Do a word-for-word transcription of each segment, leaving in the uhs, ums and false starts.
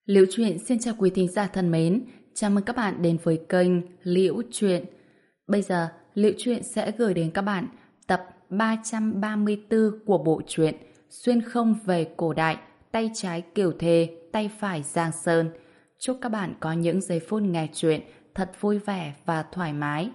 Liễu Chuyện xin chào quý thính giả thân mến, chào mừng các bạn đến với kênh Liễu Chuyện. Bây giờ, Liễu Chuyện sẽ gửi đến các bạn tập ba trăm ba mươi tư của bộ truyện Xuyên không về cổ đại, tay trái Kiều Thê, tay phải Giang Sơn. Chúc các bạn có những giây phút nghe chuyện thật vui vẻ và thoải mái.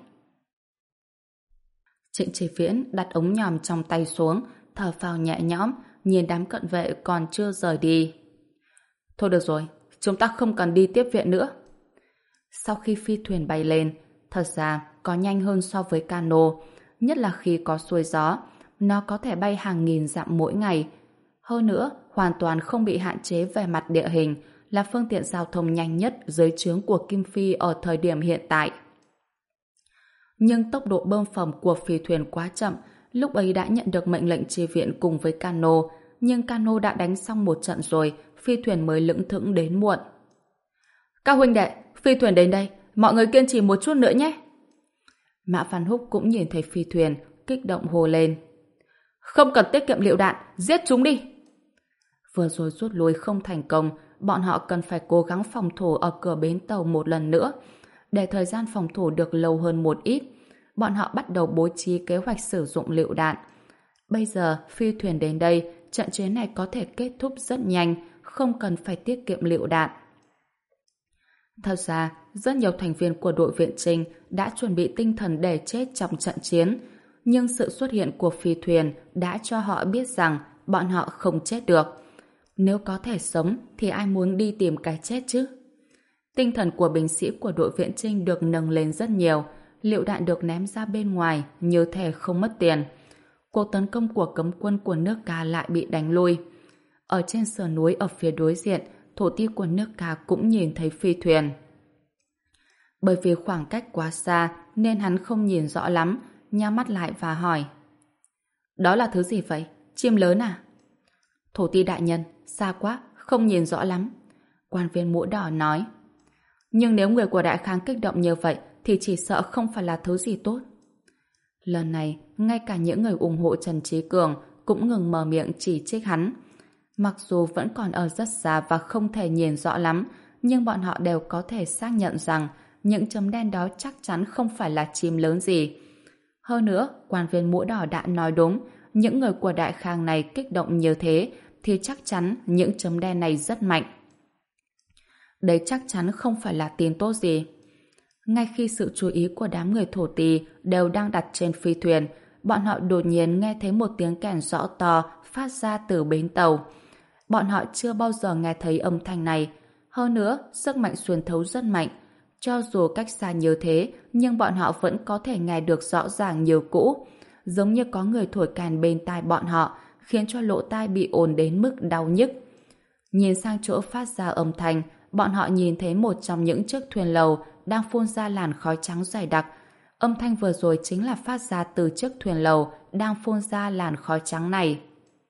Trịnh Chí Viễn đặt ống nhòm trong tay xuống, thở phào nhẹ nhõm, nhìn đám cận vệ còn chưa rời đi. Thôi được rồi, chúng ta không cần đi tiếp viện nữa. Sau khi phi thuyền bay lên, thật ra có nhanh hơn so với cano, nhất là khi có xuôi gió, nó có thể bay hàng nghìn dặm mỗi ngày. Hơn nữa, hoàn toàn không bị hạn chế về mặt địa hình, là phương tiện giao thông nhanh nhất dưới trướng của Kim Phi ở thời điểm hiện tại. Nhưng tốc độ bơm phẩm của phi thuyền quá chậm, lúc ấy đã nhận được mệnh lệnh chi viện cùng với cano, nhưng cano đã đánh xong một trận rồi, phi thuyền mới lững thững đến muộn. Các huynh đệ, phi thuyền đến đây, mọi người kiên trì một chút nữa nhé. Mã Văn Húc cũng nhìn thấy phi thuyền, kích động hô lên. Không cần tiết kiệm lựu đạn, giết chúng đi. Vừa rồi rút lui không thành công, bọn họ cần phải cố gắng phòng thủ ở cửa bến tàu một lần nữa. Để thời gian phòng thủ được lâu hơn một ít, bọn họ bắt đầu bố trí kế hoạch sử dụng lựu đạn. Bây giờ, phi thuyền đến đây, trận chiến này có thể kết thúc rất nhanh, không cần phải tiết kiệm lựu đạn. Thật ra, rất nhiều thành viên của đội viện Trinh đã chuẩn bị tinh thần để chết trong trận chiến, nhưng sự xuất hiện của phi thuyền đã cho họ biết rằng bọn họ không chết được. Nếu có thể sống thì ai muốn đi tìm cái chết chứ? Tinh thần của binh sĩ của đội viện Trinh được nâng lên rất nhiều, lựu đạn được ném ra bên ngoài như thể không mất tiền. Cuộc tấn công của cấm quân của nước Ca lại bị đánh lui. Ở trên sườn núi ở phía đối diện, thổ ti của nước Ca cũng nhìn thấy phi thuyền. Bởi vì khoảng cách quá xa nên hắn không nhìn rõ lắm, nhắm mắt lại và hỏi. Đó là thứ gì vậy? Chim lớn à? Thổ ti đại nhân, xa quá, không nhìn rõ lắm. Quan viên mũ đỏ nói. Nhưng nếu người của Đại Khang kích động như vậy thì chỉ sợ không phải là thứ gì tốt. Lần này, ngay cả những người ủng hộ Trần Trí Cường cũng ngừng mở miệng chỉ trích hắn. Mặc dù vẫn còn ở rất xa và không thể nhìn rõ lắm, nhưng bọn họ đều có thể xác nhận rằng những chấm đen đó chắc chắn không phải là chim lớn gì. Hơn nữa, quan viên mũ đỏ đã nói đúng, những người của Đại Khang này kích động như thế thì chắc chắn những chấm đen này rất mạnh. Đấy chắc chắn không phải là tin tốt gì. Ngay khi sự chú ý của đám người thổ tỳ đều đang đặt trên phi thuyền, bọn họ đột nhiên nghe thấy một tiếng kèn rõ to phát ra từ bến tàu. Bọn họ chưa bao giờ nghe thấy âm thanh này. Hơn nữa, sức mạnh xuyên thấu rất mạnh. Cho dù cách xa như thế, nhưng bọn họ vẫn có thể nghe được rõ ràng như cũ. Giống như có người thổi kèn bên tai bọn họ, khiến cho lỗ tai bị ồn đến mức đau nhức. Nhìn sang chỗ phát ra âm thanh, bọn họ nhìn thấy một trong những chiếc thuyền lầu đang phun ra làn khói trắng dày đặc. Âm thanh vừa rồi chính là phát ra từ chiếc thuyền lầu đang phun ra làn khói trắng này.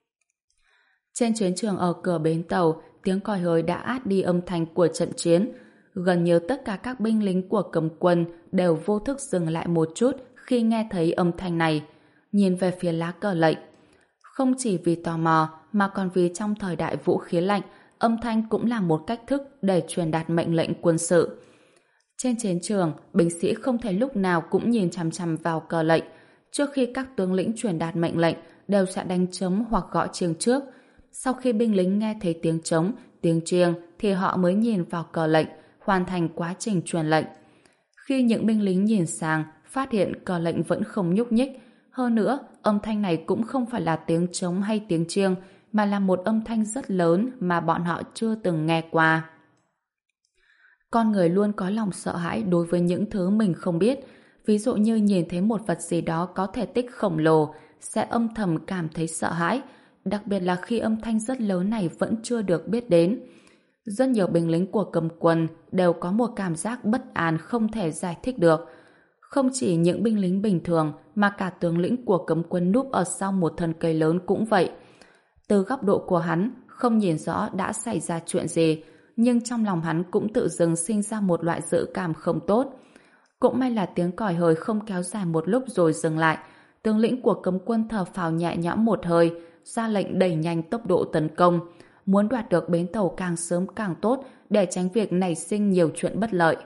Trên chiến trường ở cửa bến tàu, tiếng còi hơi đã át đi âm thanh của trận chiến. Gần như tất cả các binh lính của cấm quân đều vô thức dừng lại một chút khi nghe thấy âm thanh này, nhìn về phía lá cờ lệnh. Không chỉ vì tò mò mà còn vì trong thời đại vũ khí lạnh, âm thanh cũng là một cách thức để truyền đạt mệnh lệnh quân sự. Trên chiến trường, binh sĩ không thể lúc nào cũng nhìn chằm chằm vào cờ lệnh. Trước khi các tướng lĩnh truyền đạt mệnh lệnh, đều sẽ đánh trống hoặc gõ chiêng trước. Sau khi binh lính nghe thấy tiếng trống, tiếng chiêng thì họ mới nhìn vào cờ lệnh, hoàn thành quá trình truyền lệnh. Khi những binh lính nhìn sang, phát hiện cờ lệnh vẫn không nhúc nhích. Hơn nữa, âm thanh này cũng không phải là tiếng trống hay tiếng chiêng, mà là một âm thanh rất lớn mà bọn họ chưa từng nghe qua. Con người luôn có lòng sợ hãi đối với những thứ mình không biết. Ví dụ như nhìn thấy một vật gì đó có thể tích khổng lồ, sẽ âm thầm cảm thấy sợ hãi, đặc biệt là khi âm thanh rất lớn này vẫn chưa được biết đến. Rất nhiều binh lính của cấm quân đều có một cảm giác bất an không thể giải thích được. Không chỉ những binh lính bình thường mà cả tướng lĩnh của cấm quân núp ở sau một thân cây lớn cũng vậy. Từ góc độ của hắn, không nhìn rõ đã xảy ra chuyện gì, nhưng trong lòng hắn cũng tự dưng sinh ra một loại dự cảm không tốt. Cũng may là tiếng còi hời không kéo dài một lúc rồi dừng lại. Tướng lĩnh của cấm quân thở phào nhẹ nhõm một hơi, ra lệnh đẩy nhanh tốc độ tấn công. muốn đoạt được bến tàu càng sớm càng tốt để tránh việc nảy sinh nhiều chuyện bất lợi.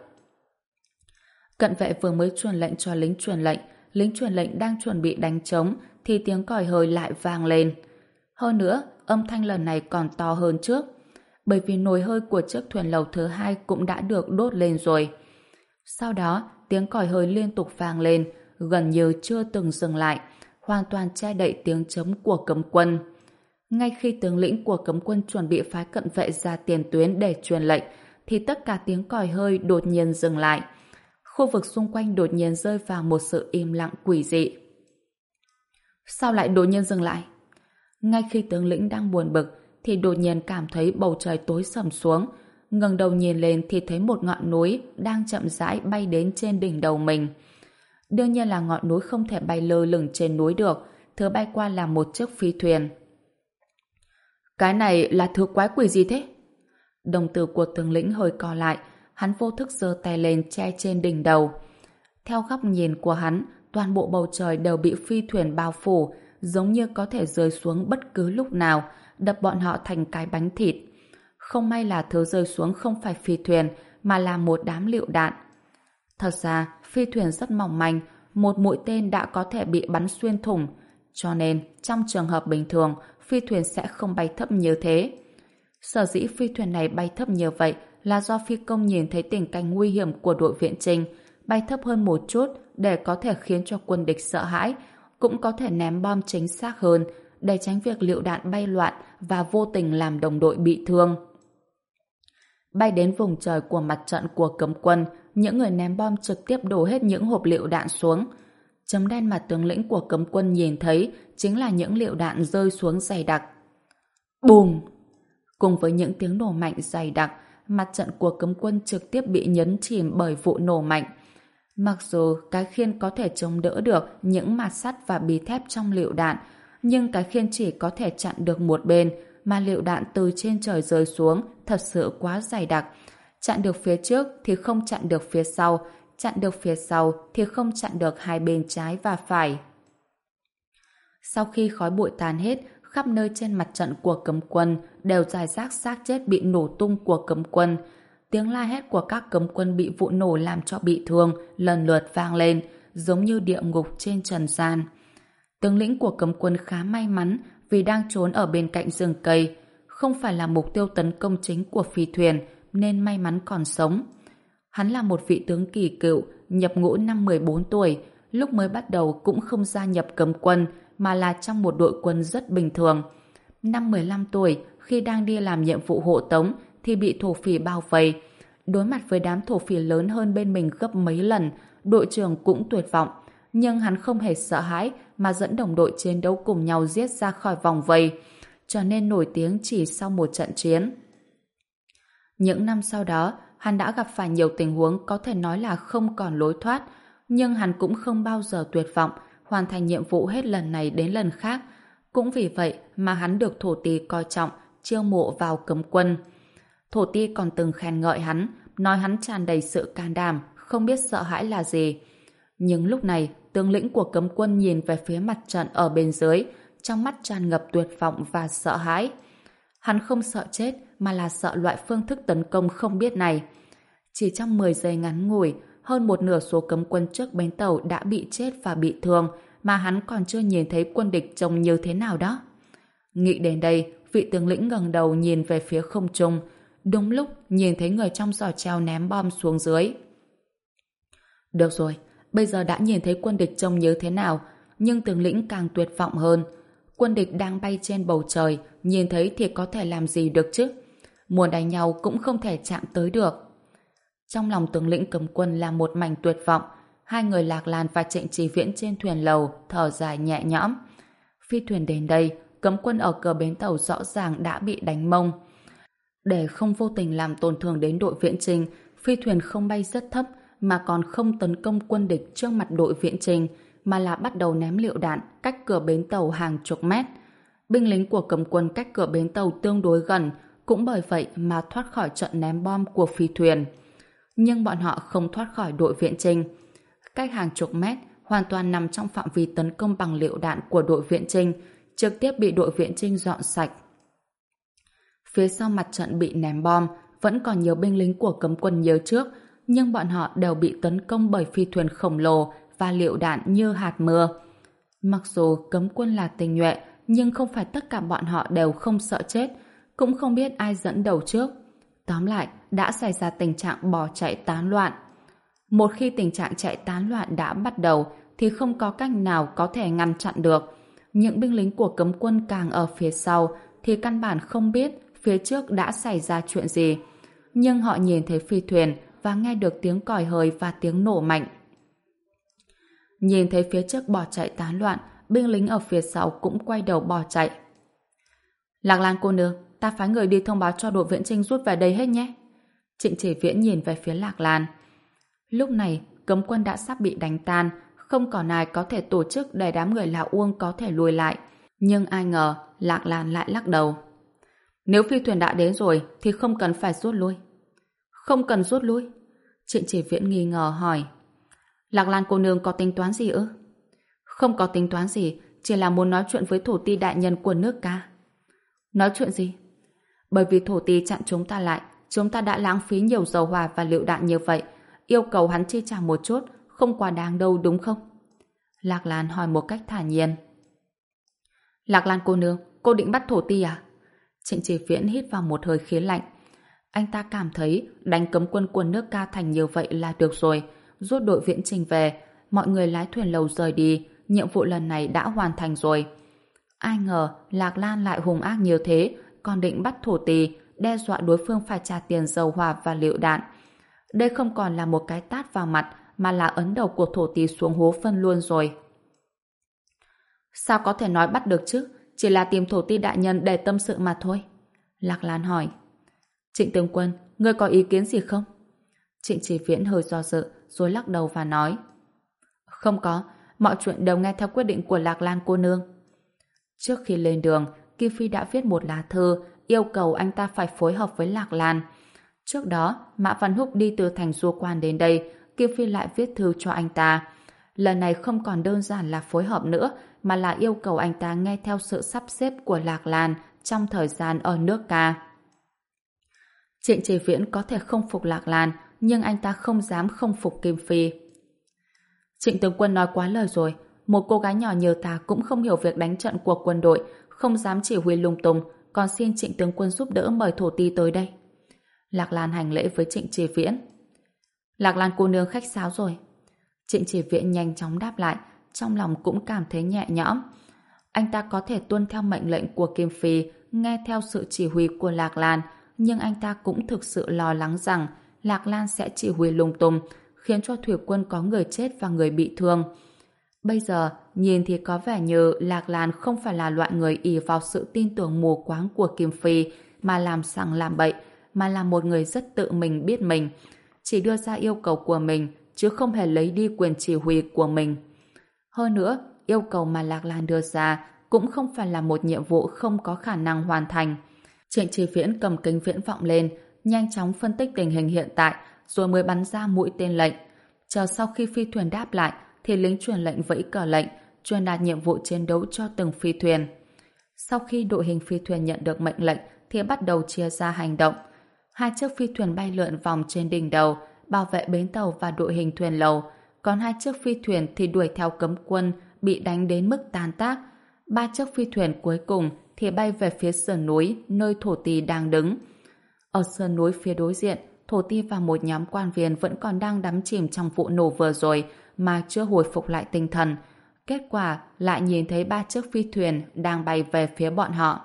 Cận vệ vừa mới truyền lệnh cho lính truyền lệnh, lính truyền lệnh đang chuẩn bị đánh trống thì tiếng còi hơi lại vang lên. Hơn nữa, âm thanh lần này còn to hơn trước, bởi vì nồi hơi của chiếc thuyền lầu thứ hai cũng đã được đốt lên rồi. Sau đó, tiếng còi hơi liên tục vang lên, gần như chưa từng dừng lại, hoàn toàn che đậy tiếng trống của cấm quân. Ngay khi tướng lĩnh của cấm quân chuẩn bị phái cận vệ ra tiền tuyến để truyền lệnh, thì tất cả tiếng còi hơi đột nhiên dừng lại. Khu vực xung quanh đột nhiên rơi vào một sự im lặng quỷ dị. Sao lại đột nhiên dừng lại? Ngay khi tướng lĩnh đang buồn bực, thì đột nhiên cảm thấy bầu trời tối sầm xuống. Ngẩng đầu nhìn lên thì thấy một ngọn núi đang chậm rãi bay đến trên đỉnh đầu mình. Đương nhiên là ngọn núi không thể bay lơ lửng trên núi được, thứ bay qua là một chiếc phi thuyền. Cái này là thứ quái quỷ gì thế? Đồng tử của tướng lĩnh hơi co lại, hắn vô thức giơ tay lên che trên đỉnh đầu. Theo góc nhìn của hắn, toàn bộ bầu trời đều bị phi thuyền bao phủ, giống như có thể rơi xuống bất cứ lúc nào, đập bọn họ thành cái bánh thịt. Không may là thứ rơi xuống không phải phi thuyền, mà là một đám lựu đạn. Thật ra, phi thuyền rất mỏng manh, một mũi tên đã có thể bị bắn xuyên thủng, cho nên trong trường hợp bình thường, phi thuyền sẽ không bay thấp như thế. Sở dĩ phi thuyền này bay thấp như vậy là do phi công nhìn thấy tình cảnh nguy hiểm của đội viện chinh, bay thấp hơn một chút để có thể khiến cho quân địch sợ hãi, cũng có thể ném bom chính xác hơn để tránh việc lựu đạn bay loạn và vô tình làm đồng đội bị thương. Bay đến vùng trời của mặt trận của cấm quân, những người ném bom trực tiếp đổ hết những hộp lựu đạn xuống. Chấm đen mà tướng lĩnh của cấm quân nhìn thấy chính là những lựu đạn rơi xuống dày đặc. Bùm! Cùng với những tiếng nổ mạnh dày đặc, mặt trận của cấm quân trực tiếp bị nhấn chìm bởi vụ nổ mạnh. Mặc dù cái khiên có thể chống đỡ được những mạt sắt và bí thép trong lựu đạn, nhưng cái khiên chỉ có thể chặn được một bên, mà lựu đạn từ trên trời rơi xuống thật sự quá dày đặc. Chặn được phía trước thì không chặn được phía sau, chặn được phía sau thì không chặn được hai bên trái và phải. Sau khi khói bụi tàn hết, khắp nơi trên mặt trận của cấm quân đều rải rác xác chết bị nổ tung của cấm quân. Tiếng la hét của các cấm quân bị vụ nổ làm cho bị thương lần lượt vang lên, giống như địa ngục trên trần gian. Tướng lĩnh của cấm quân khá may mắn vì đang trốn ở bên cạnh rừng cây, không phải là mục tiêu tấn công chính của phi thuyền, nên may mắn còn sống. Hắn là một vị tướng kỳ cựu, nhập ngũ năm mười bốn tuổi, lúc mới bắt đầu cũng không gia nhập cấm quân, mà là trong một đội quân rất bình thường. Năm mười lăm tuổi, khi đang đi làm nhiệm vụ hộ tống, thì bị thổ phỉ bao vây. Đối mặt với đám thổ phỉ lớn hơn bên mình gấp mấy lần, đội trưởng cũng tuyệt vọng. Nhưng hắn không hề sợ hãi mà dẫn đồng đội chiến đấu cùng nhau giết ra khỏi vòng vây, trở nên nổi tiếng chỉ sau một trận chiến. Những năm sau đó, hắn đã gặp phải nhiều tình huống có thể nói là không còn lối thoát, nhưng hắn cũng không bao giờ tuyệt vọng, hoàn thành nhiệm vụ hết lần này đến lần khác. Cũng vì vậy mà hắn được thổ ti coi trọng, chiêu mộ vào cấm quân. Thổ ti còn từng khen ngợi hắn, nói hắn tràn đầy sự can đảm, không biết sợ hãi là gì. Nhưng lúc này, tướng lĩnh của cấm quân nhìn về phía mặt trận ở bên dưới, trong mắt tràn ngập tuyệt vọng và sợ hãi. Hắn không sợ chết, mà là sợ loại phương thức tấn công không biết này. Chỉ trong mười giây ngắn ngủi, hơn một nửa số cấm quân trước bến tàu đã bị chết và bị thương, mà hắn còn chưa nhìn thấy quân địch trông như thế nào đó. Nghĩ đến đây, vị tướng lĩnh ngẩng đầu nhìn về phía không trung, đúng lúc nhìn thấy người trong giỏ treo ném bom xuống dưới. Được rồi, bây giờ đã nhìn thấy quân địch trông như thế nào, nhưng tướng lĩnh càng tuyệt vọng hơn. Quân địch đang bay trên bầu trời, nhìn thấy thì có thể làm gì được chứ? Muốn đánh nhau cũng không thể chạm tới được. Trong lòng tướng lĩnh cấm quân là một mảnh tuyệt vọng. Hai người Lạc Lan và Trịnh Chí Viễn trên thuyền lầu thở dài nhẹ nhõm. Phi thuyền đến đây, cấm quân ở cửa bến tàu rõ ràng đã bị đánh mông. Để không vô tình làm tổn thương đến đội viễn chinh, phi thuyền không bay rất thấp mà còn không tấn công quân địch trước mặt đội viễn chinh, mà là bắt đầu ném lựu đạn cách cửa bến tàu hàng chục mét. Binh lính của cấm quân cách cửa bến tàu tương đối gần, cũng bởi vậy mà thoát khỏi trận ném bom của phi thuyền. Nhưng bọn họ không thoát khỏi đội viễn chinh. Cách hàng chục mét, hoàn toàn nằm trong phạm vi tấn công bằng lựu đạn của đội viễn chinh, trực tiếp bị đội viễn chinh dọn sạch. Phía sau mặt trận bị ném bom, vẫn còn nhiều binh lính của cấm quân nhớ trước, nhưng bọn họ đều bị tấn công bởi phi thuyền khổng lồ và lựu đạn như hạt mưa. Mặc dù cấm quân là tinh nhuệ, nhưng không phải tất cả bọn họ đều không sợ chết, cũng không biết ai dẫn đầu trước. Tóm lại, đã xảy ra tình trạng bỏ chạy tán loạn. Một khi tình trạng chạy tán loạn đã bắt đầu, thì không có cách nào có thể ngăn chặn được. Những binh lính của cấm quân càng ở phía sau, thì căn bản không biết phía trước đã xảy ra chuyện gì. Nhưng họ nhìn thấy phi thuyền và nghe được tiếng còi hơi và tiếng nổ mạnh. Nhìn thấy phía trước bỏ chạy tán loạn, binh lính ở phía sau cũng quay đầu bỏ chạy. Lạc Lan cô nương, ta phái người đi thông báo cho đội viễn chinh rút về đây hết nhé. Trịnh Chỉ Viễn nhìn về phía Lạc Lan. Lúc này, cấm quân đã sắp bị đánh tan, không còn ai có thể tổ chức để đám người Lào Uông có thể lùi lại. Nhưng ai ngờ, Lạc Lan lại lắc đầu. Nếu phi thuyền đã đến rồi, thì không cần phải rút lui. Không cần rút lui? Trịnh Chỉ Viễn nghi ngờ hỏi. Lạc Lan cô nương có tính toán gì ư? Không có tính toán gì, chỉ là muốn nói chuyện với thổ ti đại nhân của nước ca. Nói chuyện gì? Bởi vì thổ ti chặn chúng ta lại, chúng ta đã lãng phí nhiều dầu hỏa và lựu đạn như vậy, yêu cầu hắn chi trả một chút, không quá đáng đâu đúng không? Lạc Lan hỏi một cách thản nhiên. Lạc Lan cô nương, cô định bắt thổ ti à? Trịnh Chỉ Viễn hít vào một hơi khí lạnh. Anh ta cảm thấy đánh cấm quân của nước ca thành như vậy là được rồi, rút đội viễn trình về, mọi người lái thuyền lầu rời đi, nhiệm vụ lần này đã hoàn thành rồi. Ai ngờ Lạc Lan lại hung ác như thế, còn định bắt thổ tỳ, đe dọa đối phương phải trả tiền dầu hỏa và lựu đạn. Đây không còn là một cái tát vào mặt, mà là ấn đầu của thổ tỳ xuống hố phân luôn rồi. Sao có thể nói bắt được chứ? Chỉ là tìm thổ ti đại nhân để tâm sự mà thôi. Lạc Lan hỏi. Trịnh tướng quân, ngươi có ý kiến gì không? Trịnh Chỉ Viễn hơi do dự, rồi lắc đầu và nói. Không có, mọi chuyện đều nghe theo quyết định của Lạc Lan cô nương. Trước khi lên đường, Kim Phi đã viết một lá thư yêu cầu anh ta phải phối hợp với Lạc Lan. Trước đó, Mã Văn Húc đi từ thành Du Quan đến đây, Kim Phi lại viết thư cho anh ta. Lần này không còn đơn giản là phối hợp nữa, mà là yêu cầu anh ta nghe theo sự sắp xếp của Lạc Lan trong thời gian ở nước ca. Trịnh Chỉ Viễn có thể không phục Lạc Lan, nhưng anh ta không dám không phục Kim Phi. Trịnh tướng quân nói quá lời rồi, một cô gái nhỏ như ta cũng không hiểu việc đánh trận của quân đội, không dám chỉ huy lung tung, còn xin Trịnh tướng quân giúp đỡ mời thổ ti tới đây. Lạc Lan hành lễ với Trịnh Chỉ Viễn. Lạc Lan cô nương khách sáo rồi. Trịnh Chỉ Viễn nhanh chóng đáp lại, trong lòng cũng cảm thấy nhẹ nhõm. Anh ta có thể tuân theo mệnh lệnh của Kim Phi, nghe theo sự chỉ huy của Lạc Lan, nhưng anh ta cũng thực sự lo lắng rằng Lạc Lan sẽ chỉ huy lung tung, khiến cho thủy quân có người chết và người bị thương. Bây giờ, nhìn thì có vẻ như Lạc Lan không phải là loại người ỷ vào sự tin tưởng mù quáng của Kim Phi mà làm sằng làm bậy, mà là một người rất tự mình biết mình, chỉ đưa ra yêu cầu của mình, chứ không hề lấy đi quyền chỉ huy của mình. Hơn nữa, yêu cầu mà Lạc Lan đưa ra cũng không phải là một nhiệm vụ không có khả năng hoàn thành. Trịnh Chỉ Viễn cầm kính viễn vọng lên, nhanh chóng phân tích tình hình hiện tại, rồi mới bắn ra mũi tên lệnh. Chờ sau khi phi thuyền đáp lại, thì lính truyền lệnh vẫy cờ lệnh, truyền đạt nhiệm vụ chiến đấu cho từng phi thuyền. Sau khi đội hình phi thuyền nhận được mệnh lệnh, thì bắt đầu chia ra hành động. Hai chiếc phi thuyền bay lượn vòng trên đỉnh đầu, bảo vệ bến tàu và đội hình thuyền lầu, còn hai chiếc phi thuyền thì đuổi theo cấm quân, bị đánh đến mức tan tác. Ba chiếc phi thuyền cuối cùng thì bay về phía sườn núi, nơi thổ ti đang đứng. Ở sườn núi phía đối diện, thổ ti và một nhóm quan viên vẫn còn đang đắm chìm trong vụ nổ vừa rồi mà chưa hồi phục lại tinh thần. Kết quả lại nhìn thấy ba chiếc phi thuyền đang bay về phía bọn họ.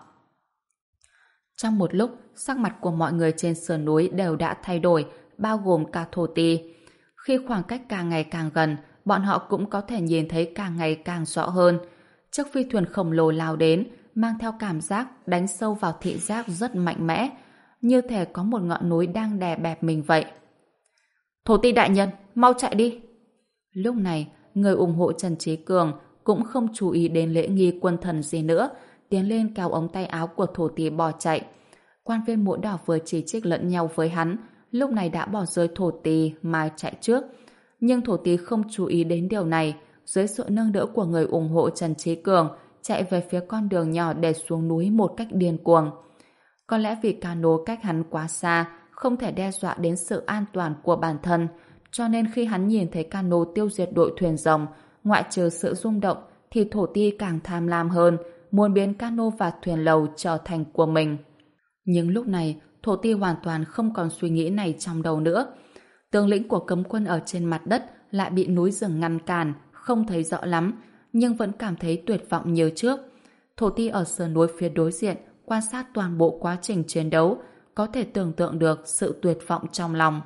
Trong một lúc, sắc mặt của mọi người trên sườn núi đều đã thay đổi, bao gồm cả thổ ti. Khi khoảng cách càng ngày càng gần, bọn họ cũng có thể nhìn thấy càng ngày càng rõ hơn. Chiếc phi thuyền khổng lồ lao đến, mang theo cảm giác đánh sâu vào thị giác rất mạnh mẽ, như thể có một ngọn núi đang đè bẹp mình vậy. Thổ ti đại nhân, mau chạy đi! Lúc này, người ủng hộ Trần Trí Cường cũng không chú ý đến lễ nghi quân thần gì nữa, tiến lên kéo ống tay áo của thổ ti bỏ chạy. Quan viên mũ đỏ vừa chỉ trích lẫn nhau với hắn, lúc này đã bỏ rơi thổ ti mà chạy trước. Nhưng thổ ti không chú ý đến điều này, dưới sự nâng đỡ của người ủng hộ Trần Trí Cường, chạy về phía con đường nhỏ để xuống núi một cách điên cuồng. Có lẽ vì cano cách hắn quá xa, không thể đe dọa đến sự an toàn của bản thân, cho nên khi hắn nhìn thấy cano tiêu diệt đội thuyền rồng, ngoại trừ sự rung động, thì thổ ti càng tham lam hơn, muốn biến cano và thuyền lầu trở thành của mình. Nhưng lúc này, thổ ti hoàn toàn không còn suy nghĩ này trong đầu nữa. Tướng lĩnh của cấm quân ở trên mặt đất lại bị núi rừng ngăn cản, không thấy rõ lắm, nhưng vẫn cảm thấy tuyệt vọng như trước. Thổ ti ở sườn núi phía đối diện, quan sát toàn bộ quá trình chiến đấu, có thể tưởng tượng được sự tuyệt vọng trong lòng.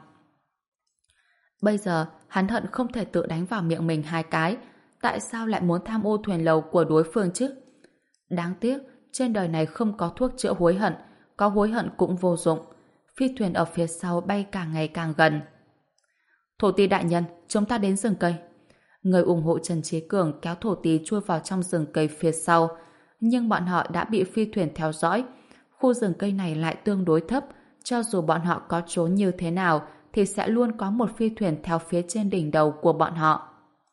Bây giờ, hắn hận không thể tự đánh vào miệng mình hai cái. Tại sao lại muốn tham ô thuyền lầu của đối phương chứ? Đáng tiếc, trên đời này không có thuốc chữa hối hận, có hối hận cũng vô dụng. Phi thuyền ở phía sau bay càng ngày càng gần. Thổ ti đại nhân, chúng ta đến rừng cây. Người ủng hộ Trần Chí Cường kéo thổ ti chui vào trong rừng cây phía sau, nhưng bọn họ đã bị phi thuyền theo dõi. Khu rừng cây này lại tương đối thấp, cho dù bọn họ có trốn như thế nào thì sẽ luôn có một phi thuyền theo phía trên đỉnh đầu của bọn họ.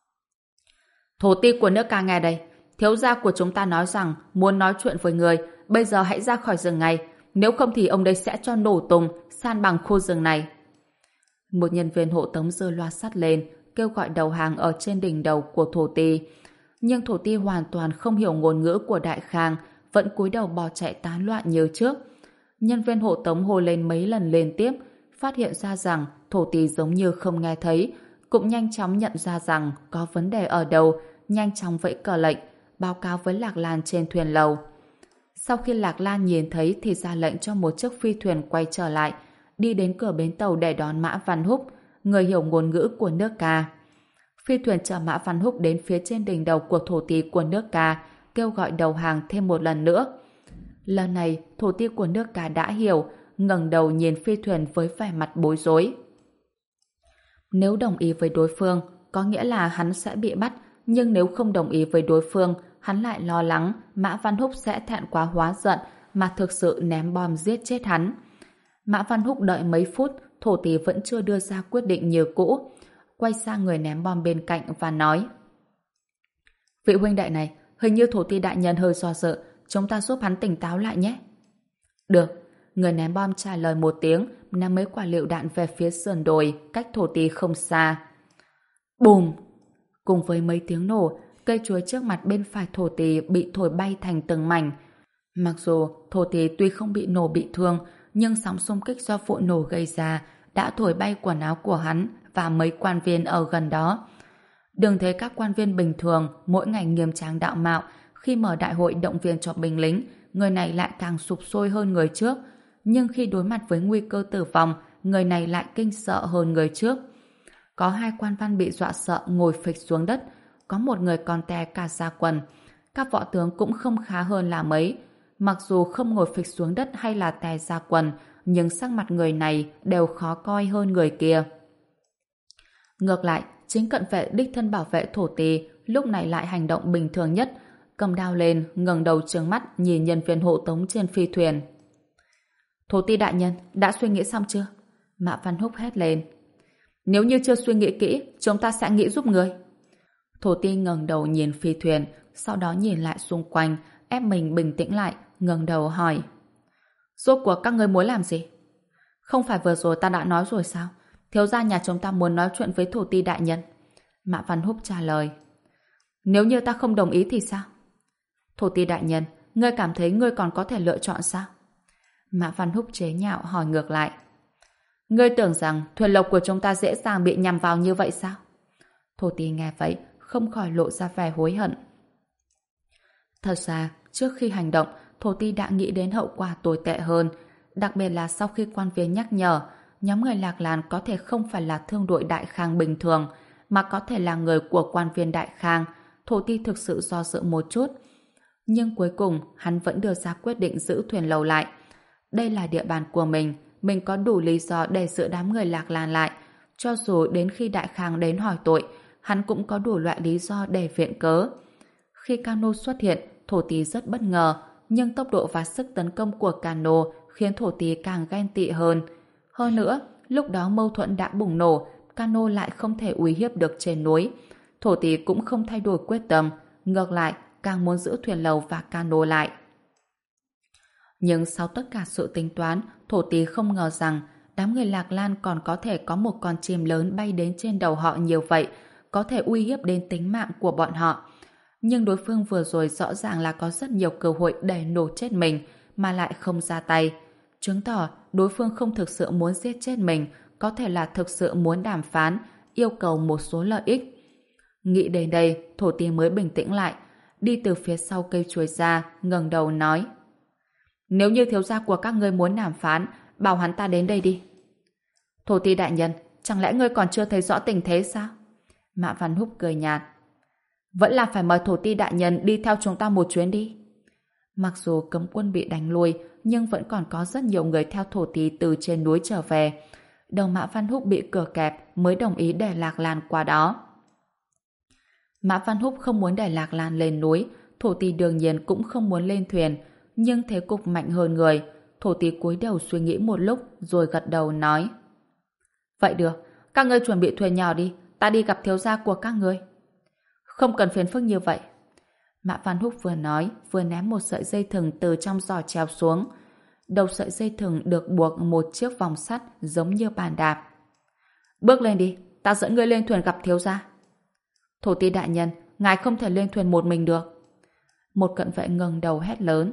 Thổ ti của nước Ca nghe đây, thiếu gia của chúng ta nói rằng muốn nói chuyện với người, bây giờ hãy ra khỏi rừng này, nếu không thì ông đây sẽ cho nổ tung, san bằng khu rừng này. Một nhân viên hộ tống giơ loa sắt lên, kêu gọi đầu hàng ở trên đỉnh đầu của thổ ti. Nhưng thổ ti hoàn toàn không hiểu ngôn ngữ của Đại Khang, vẫn cúi đầu bỏ chạy tán loạn như trước. Nhân viên hộ tống hô lên mấy lần liên tiếp, phát hiện ra rằng thổ ti giống như không nghe thấy, cũng nhanh chóng nhận ra rằng có vấn đề ở đâu, nhanh chóng vẫy cờ lệnh, báo cáo với Lạc Lan trên thuyền lầu. Sau khi Lạc Lan nhìn thấy thì ra lệnh cho một chiếc phi thuyền quay trở lại, đi đến cửa bến tàu để đón Mã Văn Húc, người hiểu ngôn ngữ của nước Ca. Phi thuyền chở Mã Văn Húc đến phía trên đỉnh đầu của thổ ti của nước Ca, kêu gọi đầu hàng thêm một lần nữa. Lần này, thổ ti của nước Ca đã hiểu, ngẩng đầu nhìn phi thuyền với vẻ mặt bối rối. Nếu đồng ý với đối phương, có nghĩa là hắn sẽ bị bắt, nhưng nếu không đồng ý với đối phương, hắn lại lo lắng Mã Văn Húc sẽ thẹn quá hóa giận mà thực sự ném bom giết chết hắn. Mã Văn Húc đợi mấy phút, thổ ti vẫn chưa đưa ra quyết định như cũ, quay sang người ném bom bên cạnh và nói: Vị huynh đệ này, hình như thổ ti đại nhân hơi do dự, chúng ta giúp hắn tỉnh táo lại nhé. Được, người ném bom trả lời một tiếng, ném mấy quả lựu đạn về phía sườn đồi cách thổ ti không xa. Bùm! Cùng với mấy tiếng nổ, cây chuối trước mặt bên phải thổ ti bị thổi bay thành từng mảnh. Mặc dù thổ ti tuy không bị nổ bị thương, nhưng sóng xung kích do vụ nổ gây ra đã thổi bay quần áo của hắn và mấy quan viên ở gần đó. Đừng thấy các quan viên bình thường mỗi ngày nghiêm trang đạo mạo, khi mở đại hội động viên cho binh lính, người này lại càng sụp sôi hơn người trước. Nhưng khi đối mặt với nguy cơ tử vong, người này lại kinh sợ hơn người trước. Có hai quan văn bị dọa sợ ngồi phịch xuống đất, có một người còn tè cả da quần. Các võ tướng cũng không khá hơn là mấy. Mặc dù không ngồi phịch xuống đất hay là tè da quần, nhưng sắc mặt người này đều khó coi hơn người kia. Ngược lại, chính cận vệ đích thân bảo vệ thổ ti lúc này lại hành động bình thường nhất, cầm đao lên, ngẩng đầu trừng mắt nhìn nhân viên hộ tống trên phi thuyền. Thổ ti đại nhân, đã suy nghĩ xong chưa? Mã Văn Húc hét lên. Nếu như chưa suy nghĩ kỹ, chúng ta sẽ nghĩ giúp người. Thổ ti ngẩng đầu nhìn phi thuyền, sau đó nhìn lại xung quanh, ép mình bình tĩnh lại, ngẩng đầu hỏi: Rốt cuộc các ngươi muốn làm gì? Không phải vừa rồi ta đã nói rồi sao? Thiếu gia nhà chúng ta muốn nói chuyện với thổ ti đại nhân. Mã Văn Húc trả lời. Nếu như ta không đồng ý thì sao? Thổ ti đại nhân, ngươi cảm thấy ngươi còn có thể lựa chọn sao? Mã Văn Húc chế nhạo hỏi ngược lại. Ngươi tưởng rằng thuyền lộc của chúng ta dễ dàng bị nhằm vào như vậy sao? Thổ ti nghe vậy, không khỏi lộ ra vẻ hối hận. Thật ra, trước khi hành động, thổ ti đã nghĩ đến hậu quả tồi tệ hơn, đặc biệt là sau khi quan viên nhắc nhở, nhóm người Lạc Lan có thể không phải là thương đội Đại Khang bình thường, mà có thể là người của quan viên Đại Khang. Thổ ti thực sự do dự một chút. Nhưng cuối cùng, hắn vẫn đưa ra quyết định giữ thuyền lầu lại. Đây là địa bàn của mình, mình có đủ lý do để giữ đám người Lạc Lan lại. Cho dù đến khi Đại Khang đến hỏi tội, hắn cũng có đủ loại lý do để viện cớ. Khi cano xuất hiện, thổ ti rất bất ngờ, nhưng tốc độ và sức tấn công của cano khiến thổ ti càng ghen tị hơn. Hơn nữa, lúc đó mâu thuẫn đã bùng nổ, cano lại không thể uy hiếp được trên núi. Thổ ti cũng không thay đổi quyết tâm, ngược lại, càng muốn giữ thuyền lầu và cano lại. Nhưng sau tất cả sự tính toán, thổ tí không ngờ rằng đám người Lạc Lan còn có thể có một con chim lớn bay đến trên đầu họ nhiều vậy, có thể uy hiếp đến tính mạng của bọn họ. Nhưng đối phương vừa rồi rõ ràng là có rất nhiều cơ hội để nổ chết mình, mà lại không ra tay. Chứng tỏ đối phương không thực sự muốn giết chết mình, có thể là thực sự muốn đàm phán, yêu cầu một số lợi ích. Nghĩ đến đây, thổ tí mới bình tĩnh lại, đi từ phía sau cây chuối ra, ngẩng đầu nói: Nếu như thiếu gia của các ngươi muốn đàm phán, bảo hắn ta đến đây đi. Thổ tí đại nhân, chẳng lẽ ngươi còn chưa thấy rõ tình thế sao? Mã Văn Húc cười nhạt. Vẫn là phải mời thổ tí đại nhân đi theo chúng ta một chuyến đi. Mặc dù cấm quân bị đánh lui, nhưng vẫn còn có rất nhiều người theo thổ tí từ trên núi trở về. Đầu Mã Văn Húc bị cửa kẹp mới đồng ý để Lạc Lan qua đó. Mã Văn Húc không muốn để Lạc Lan lên núi, thổ tí đương nhiên cũng không muốn lên thuyền, nhưng thế cục mạnh hơn người. Thổ tí cúi đầu suy nghĩ một lúc rồi gật đầu nói: Vậy được, các ngươi chuẩn bị thuyền nhỏ đi, ta đi gặp thiếu gia của các ngươi. Không cần phiền phức như vậy. Mã Văn Húc vừa nói vừa ném một sợi dây thừng từ trong giỏ treo xuống. Đầu sợi dây thừng được buộc một chiếc vòng sắt giống như bàn đạp. Bước lên đi, ta dẫn ngươi lên thuyền gặp thiếu gia. Thổ tí đại nhân, ngài không thể lên thuyền một mình được. Một cận vệ ngẩng đầu hét lớn.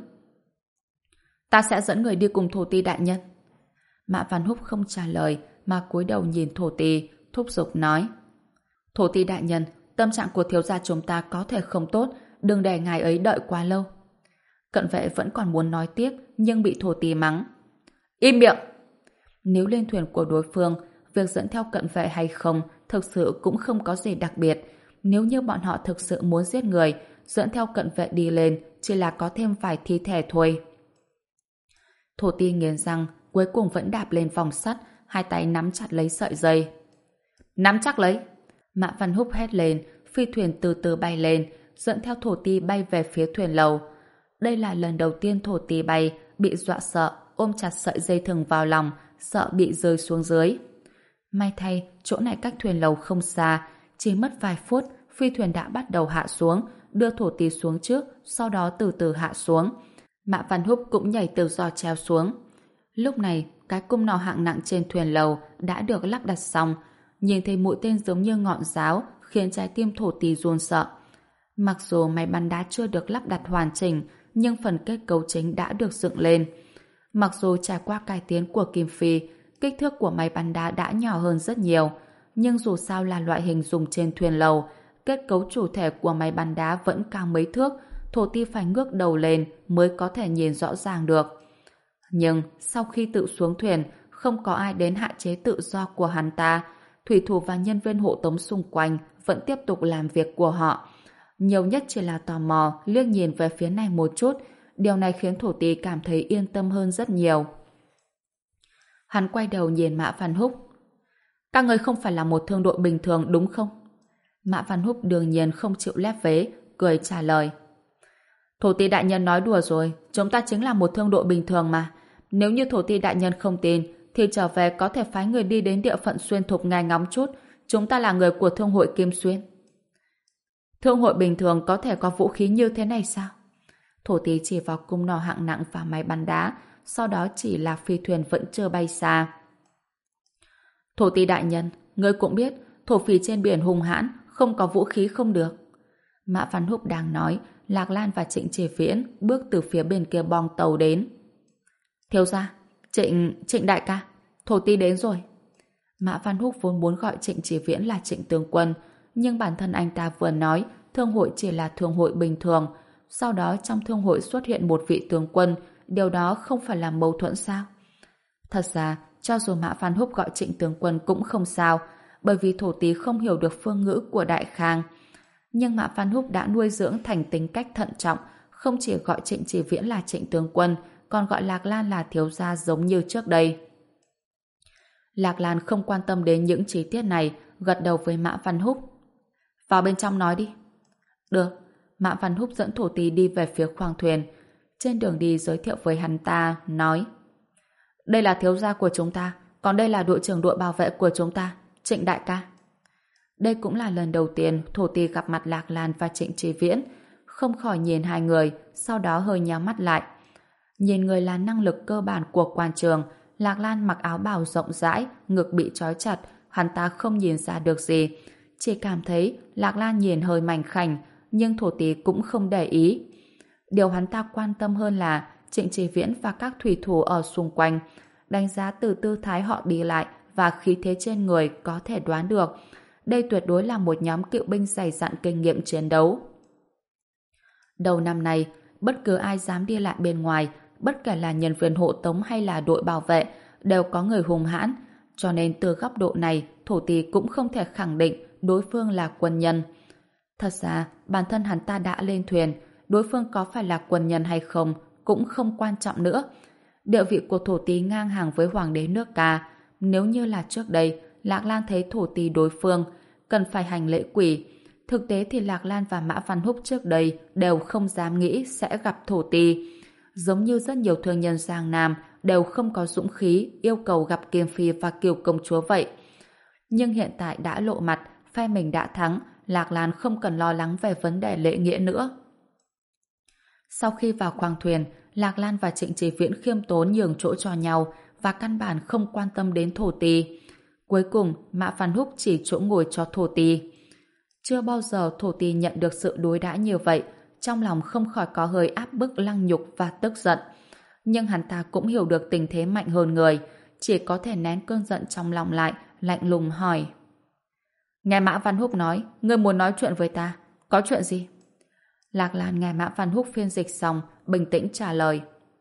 Ta sẽ dẫn người đi cùng thổ tí đại nhân. Mã Văn Húc không trả lời mà cúi đầu nhìn thổ tí, thúc giục nói: Thổ tí đại nhân, tâm trạng của thiếu gia chúng ta có thể không tốt, đừng để ngài ấy đợi quá lâu. Cận vệ vẫn còn muốn nói tiếp nhưng bị thổ tí mắng: Im miệng! Nếu lên thuyền của đối phương, việc dẫn theo cận vệ hay không thực sự cũng không có gì đặc biệt. Nếu như bọn họ thực sự muốn giết người, dẫn theo cận vệ đi lên chỉ là có thêm vài thi thể thôi. Thổ tí nghiến răng, cuối cùng vẫn đạp lên vòng sắt, hai tay nắm chặt lấy sợi dây. Nắm chắc lấy! Mã Văn Húc hét lên, phi thuyền từ từ bay lên, dẫn theo thổ tí bay về phía thuyền lầu. Đây là lần đầu tiên thổ tí bay, bị dọa sợ, ôm chặt sợi dây thừng vào lòng, sợ bị rơi xuống dưới. May thay, chỗ này cách thuyền lầu không xa, chỉ mất vài phút, phi thuyền đã bắt đầu hạ xuống, đưa thổ tí xuống trước, sau đó từ từ hạ xuống. Mã Văn Húc cũng nhảy từ giò treo xuống. Lúc này, cái cung nỏ hạng nặng trên thuyền lầu đã được lắp đặt xong. Nhìn thấy mũi tên giống như ngọn giáo khiến trái tim thổ tí run sợ. Mặc dù máy bắn đá chưa được lắp đặt hoàn chỉnh, nhưng phần kết cấu chính đã được dựng lên. Mặc dù trải qua cải tiến của Kim Phi, kích thước của máy bắn đá đã nhỏ hơn rất nhiều, nhưng dù sao là loại hình dùng trên thuyền lầu, kết cấu chủ thể của máy bắn đá vẫn cao mấy thước, thổ tí phải ngước đầu lên mới có thể nhìn rõ ràng được. Nhưng sau khi tự xuống thuyền, không có ai đến hạn chế tự do của hắn ta. Thủy thủ và nhân viên hộ tống xung quanh vẫn tiếp tục làm việc của họ. Nhiều nhất chỉ là tò mò liếc nhìn về phía này một chút. Điều này khiến thổ tí cảm thấy yên tâm hơn rất nhiều. Hắn quay đầu nhìn Mã Văn Húc. Các người không phải là một thương đội bình thường đúng không? Mã Văn Húc đương nhiên không chịu lép vế, cười trả lời. Thổ tí đại nhân nói đùa rồi, chúng ta chính là một thương đội bình thường mà. Nếu như thổ tí đại nhân không tin, thì trở về có thể phái người đi đến địa phận Xuyên Thục nghe ngóng chút. Chúng ta là người của thương hội Kim Xuyên. Thương hội bình thường có thể có vũ khí như thế này sao? Thổ tí chỉ vào cung nỏ hạng nặng và máy bắn đá, sau đó chỉ là phi thuyền vẫn chưa bay xa. Thổ tí đại nhân, ngươi cũng biết, thổ phỉ trên biển hung hãn, không có vũ khí không được. Mã Văn Húc đang nói, Lạc Lan và Trịnh Chỉ Viễn bước từ phía bên kia bong tàu đến. Thiếu gia, Trịnh, Trịnh đại ca, thổ tí đến rồi. Mã Văn Húc vốn muốn gọi Trịnh Chỉ Viễn là Trịnh tướng quân, nhưng bản thân anh ta vừa nói thương hội chỉ là thương hội bình thường, sau đó trong thương hội xuất hiện một vị tướng quân, điều đó không phải là mâu thuẫn sao? Thật ra, cho dù Mã Văn Húc gọi Trịnh tướng quân cũng không sao, bởi vì thổ tí không hiểu được phương ngữ của Đại Khang. Nhưng Mã Văn Húc đã nuôi dưỡng thành tính cách thận trọng, không chỉ gọi Trịnh Chỉ Viễn là Trịnh tướng quân, còn gọi Lạc Lan là thiếu gia giống như trước đây. Lạc Lan không quan tâm đến những chi tiết này, gật đầu với Mã Văn Húc. Vào bên trong nói đi. Được. Mã Văn Húc dẫn thổ tí đi về phía khoang thuyền. Trên đường đi giới thiệu với hắn ta, nói: Đây là thiếu gia của chúng ta, còn đây là đội trưởng đội bảo vệ của chúng ta, Trịnh đại ca. Đây cũng là lần đầu tiên thổ tí gặp mặt Lạc Lan và Trịnh Chí Viễn, không khỏi nhìn hai người, sau đó hơi nhắm mắt lại. Nhìn người là năng lực cơ bản của quan trường, Lạc Lan mặc áo bào rộng rãi, ngực bị trói chặt, hắn ta không nhìn ra được gì. Chỉ cảm thấy Lạc Lan nhìn hơi mảnh khảnh, nhưng Thổ Tý cũng không để ý. Điều hắn ta quan tâm hơn là Trịnh Chỉ Viễn và các thủy thủ ở xung quanh. Đánh giá từ tư thái họ đi lại và khí thế trên người có thể đoán được. Đây tuyệt đối là một nhóm cựu binh dày dặn kinh nghiệm chiến đấu. Đầu năm nay, bất cứ ai dám đi lại bên ngoài, bất kể là nhân viên hộ tống hay là đội bảo vệ, đều có người hung hãn. Cho nên từ góc độ này, Thổ Tý cũng không thể khẳng định đối phương là quân nhân. Thật ra, bản thân hắn ta đã lên thuyền, đối phương có phải là quân nhân hay không cũng không quan trọng nữa. Địa vị của Thổ Tý ngang hàng với hoàng đế nước Ca. Nếu như là trước đây, Lạc Lan thấy Thổ Tý đối phương cần phải hành lễ quỳ. Thực tế thì Lạc Lan và Mã Văn Húc trước đây đều không dám nghĩ sẽ gặp Thổ Tý. Giống như rất nhiều thương nhân Giang Nam đều không có dũng khí yêu cầu gặp Kiềm Phi và Kiều Công Chúa vậy. Nhưng hiện tại đã lộ mặt, phe mình đã thắng, Lạc Lan không cần lo lắng về vấn đề lễ nghĩa nữa. Sau khi vào khoang thuyền, Lạc Lan và Trịnh Chỉ Viễn khiêm tốn nhường chỗ cho nhau và căn bản không quan tâm đến Thổ Tý. Cuối cùng, Mã Văn Húc chỉ chỗ ngồi cho Thổ Tý. Chưa bao giờ Thổ Tý nhận được sự đối đãi như vậy, trong lòng không khỏi có hơi áp bức lăng nhục và tức giận. Nhưng hắn ta cũng hiểu được tình thế mạnh hơn người, chỉ có thể nén cơn giận trong lòng lại, lạnh lùng hỏi. Nghe Mã Văn Húc nói, ngươi muốn nói chuyện với ta, có chuyện gì? Lạc Lan nghe Mã Văn Húc phiên dịch xong, bình tĩnh trả lời.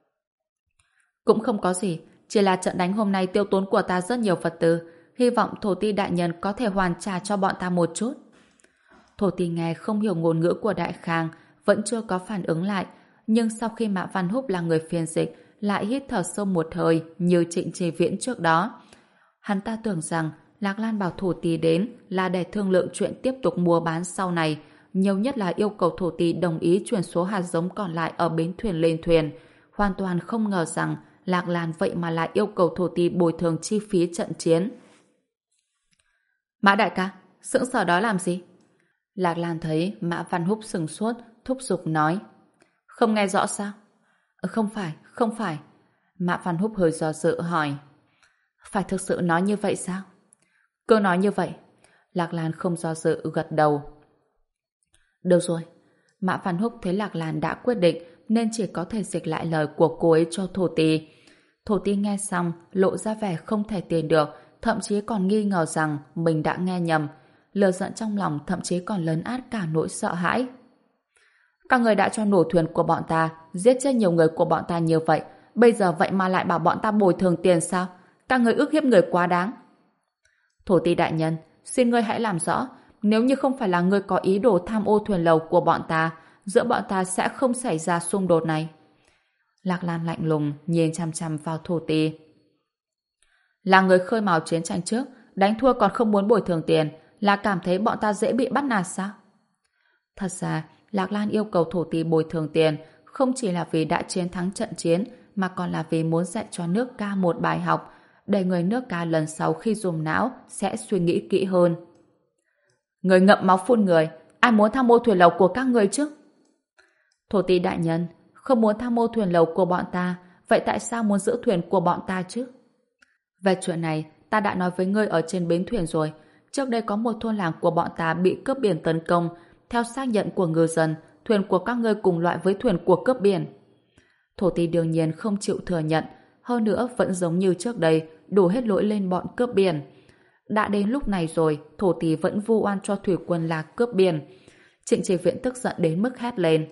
Cũng không có gì, chỉ là trận đánh hôm nay tiêu tốn của ta rất nhiều vật tư, hy vọng Thổ Tý đại nhân có thể hoàn trả cho bọn ta một chút. Thổ Tý nghe không hiểu ngôn ngữ của Đại Khang, vẫn chưa có phản ứng lại, nhưng sau khi Mã Văn Húc là người phiên dịch, lại hít thở sâu một hơi như Trịnh Chỉ Viễn trước đó. Hắn ta tưởng rằng Lạc Lan bảo Thổ Tý đến là để thương lượng chuyện tiếp tục mua bán sau này, nhiều nhất là yêu cầu Thổ Tý đồng ý chuyển số hạt giống còn lại ở bến thuyền lên thuyền. Hoàn toàn không ngờ rằng Lạc Lan vậy mà lại yêu cầu Thổ Tý bồi thường chi phí trận chiến. Mã đại ca, sững sờ đó làm gì? Lạc Lan thấy Mã Văn Húc sừng sốt, thúc giục nói. Không nghe rõ sao? Không phải, không phải. Mã Văn Húc hơi do dự hỏi. Phải thực sự nói như vậy sao? Cứ nói như vậy. Lạc Lan không do dự gật đầu. Được rồi. Mã Văn Húc thấy Lạc Lan đã quyết định nên chỉ có thể dịch lại lời của cô ấy cho Thổ Tý. Thổ Tý nghe xong lộ ra vẻ không thể tin được, thậm chí còn nghi ngờ rằng mình đã nghe nhầm. Lửa giận trong lòng thậm chí còn lấn át cả nỗi sợ hãi. Các người đã cho nổ thuyền của bọn ta, giết chết nhiều người của bọn ta như vậy, bây giờ vậy mà lại bảo bọn ta bồi thường tiền sao? Các người ức hiếp người quá đáng. Thổ Tý đại nhân, xin ngươi hãy làm rõ, nếu như không phải là ngươi có ý đồ tham ô thuyền lầu của bọn ta, giữa bọn ta sẽ không xảy ra xung đột này. Lạc Lan lạnh lùng nhìn chăm chăm vào Thổ Tý. Là người khơi mào chiến tranh trước, đánh thua còn không muốn bồi thường tiền, là cảm thấy bọn ta dễ bị bắt nạt sao? Thật ra, Lạc Lan yêu cầu Thổ Tý bồi thường tiền không chỉ là vì đã chiến thắng trận chiến, mà còn là vì muốn dạy cho nước Ca một bài học, để người nước Ca lần sau khi dùng não sẽ suy nghĩ kỹ hơn. Người ngậm máu phun người, ai muốn tham mô thuyền lầu của các người chứ? Thổ Tý đại nhân, không muốn tham mô thuyền lầu của bọn ta, vậy tại sao muốn giữ thuyền của bọn ta chứ? Về chuyện này, ta đã nói với ngươi ở trên bến thuyền rồi. Trước đây có một thôn làng của bọn ta bị cướp biển tấn công. Theo xác nhận của ngư dân, thuyền của các ngươi cùng loại với thuyền của cướp biển. Thổ Tý đương nhiên không chịu thừa nhận, hơn nữa vẫn giống như trước đây, đổ hết lỗi lên bọn cướp biển. Đã đến lúc này rồi, Thổ Tý vẫn vu oan cho thủy quân là cướp biển. Trịnh Chỉ Viễn tức giận đến mức hét lên.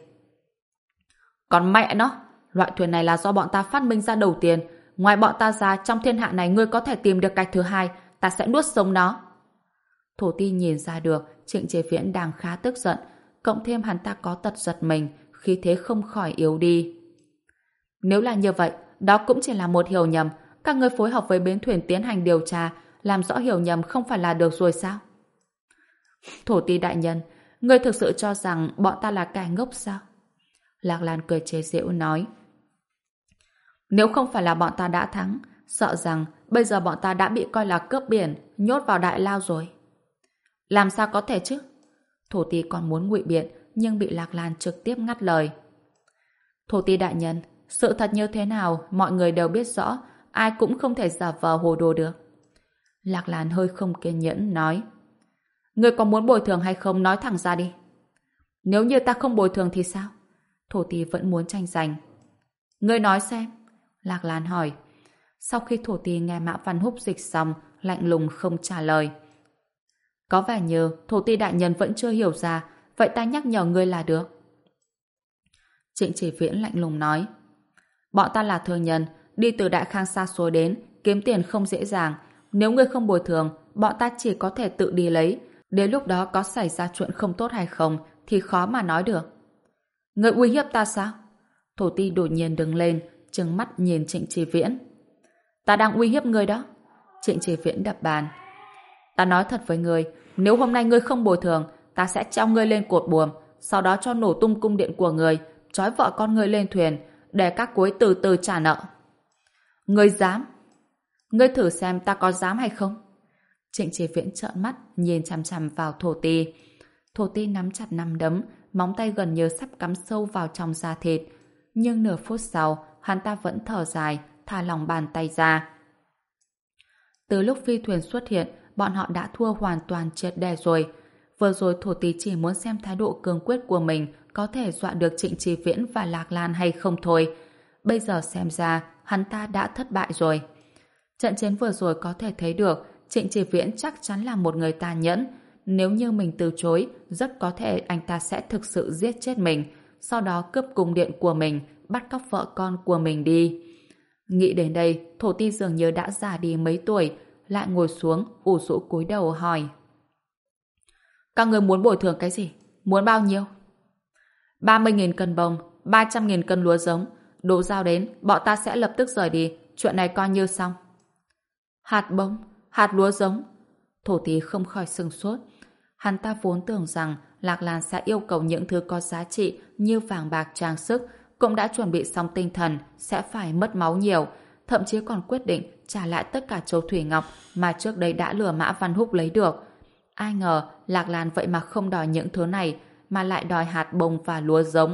Còn mẹ nó, loại thuyền này là do bọn ta phát minh ra đầu tiên. Ngoài bọn ta ra, trong thiên hạ này ngươi có thể tìm được cái thứ hai, ta sẽ nuốt sống nó. Thổ Tý nhìn ra được Trịnh Chỉ Viễn đang khá tức giận, cộng thêm hắn ta có tật giật mình, khí thế không khỏi yếu đi. Nếu là như vậy, đó cũng chỉ là một hiểu nhầm. Các ngươi phối hợp với bến thuyền tiến hành điều tra, làm rõ hiểu nhầm không phải là được rồi sao? Thổ Tý đại nhân, ngươi thực sự cho rằng bọn ta là kẻ ngốc sao? Lạc Lan cười chế giễu nói. Nếu không phải là bọn ta đã thắng, sợ rằng bây giờ bọn ta đã bị coi là cướp biển, nhốt vào đại lao rồi. Làm sao có thể chứ? Thổ Tý còn muốn ngụy biện, nhưng bị Lạc Lan trực tiếp ngắt lời. Thổ Tý đại nhân, sự thật như thế nào mọi người đều biết rõ, ai cũng không thể giả vờ hồ đồ được. Lạc Lan hơi không kiên nhẫn nói: Ngươi có muốn bồi thường hay không nói thẳng ra đi. Nếu như ta không bồi thường thì sao? Thổ Ti vẫn muốn tranh giành. Ngươi nói xem. Lạc Lan hỏi. Sau khi Thổ Ti nghe Mã Văn Húc dịch xong, lạnh lùng không trả lời. Có vẻ như Thổ Ti đại nhân vẫn chưa hiểu ra, vậy ta nhắc nhở ngươi là được. Trịnh Chỉ Viễn lạnh lùng nói: Bọn ta là thương nhân, đi từ Đại Khang xa xôi đến, kiếm tiền không dễ dàng. Nếu ngươi không bồi thường, bọn ta chỉ có thể tự đi lấy. Đến lúc đó có xảy ra chuyện không tốt hay không thì khó mà nói được. Ngươi uy hiếp ta sao? Thổ Ti đột nhiên đứng lên, trừng mắt nhìn Trịnh Chỉ Viễn. Ta đang uy hiếp ngươi đó. Trịnh Chỉ Viễn đập bàn. Ta nói thật với ngươi, nếu hôm nay ngươi không bồi thường, ta sẽ treo ngươi lên cột buồm, sau đó cho nổ tung cung điện của ngươi, trói vợ con ngươi lên thuyền, để các cuối từ từ trả nợ. Ngươi dám? Ngươi thử xem ta có dám hay không? Trịnh Chỉ Viễn trợn mắt nhìn chằm chằm vào Thổ Ti. Thổ Ti nắm chặt nắm đấm, móng tay gần như sắp cắm sâu vào trong da thịt. Nhưng nửa phút sau, hắn ta vẫn thở dài, thả lỏng bàn tay ra. Từ lúc phi thuyền xuất hiện, bọn họ đã thua hoàn toàn triệt để rồi. Vừa rồi Thổ Ti chỉ muốn xem thái độ cương quyết của mình có thể dọa được Trịnh Chỉ Viễn và Lạc Lan hay không thôi. Bây giờ xem ra, hắn ta đã thất bại rồi. Trận chiến vừa rồi có thể thấy được Trịnh Chỉ Viễn chắc chắn là một người tàn nhẫn. Nếu như mình từ chối, rất có thể anh ta sẽ thực sự giết chết mình, sau đó cướp cung điện của mình, bắt cóc vợ con của mình đi. Nghĩ đến đây, Thổ Ti dường như đã già đi mấy tuổi, lại ngồi xuống, ủ rũ cúi đầu hỏi. Các người muốn bồi thường cái gì? Muốn bao nhiêu? ba mươi nghìn cân bông, ba trăm nghìn cân lúa giống. Đồ giao đến, bọn ta sẽ lập tức rời đi. Chuyện này coi như xong. Hạt bông, hạt lúa giống. Thổ Ti không khỏi sửng sốt. Hắn ta vốn tưởng rằng Lạc Lan sẽ yêu cầu những thứ có giá trị như vàng bạc trang sức, cũng đã chuẩn bị xong tinh thần sẽ phải mất máu nhiều, thậm chí còn quyết định trả lại tất cả châu thủy ngọc mà trước đây đã lừa Mã Văn Húc lấy được. Ai ngờ Lạc Lan vậy mà không đòi những thứ này mà lại đòi hạt bông và lúa giống.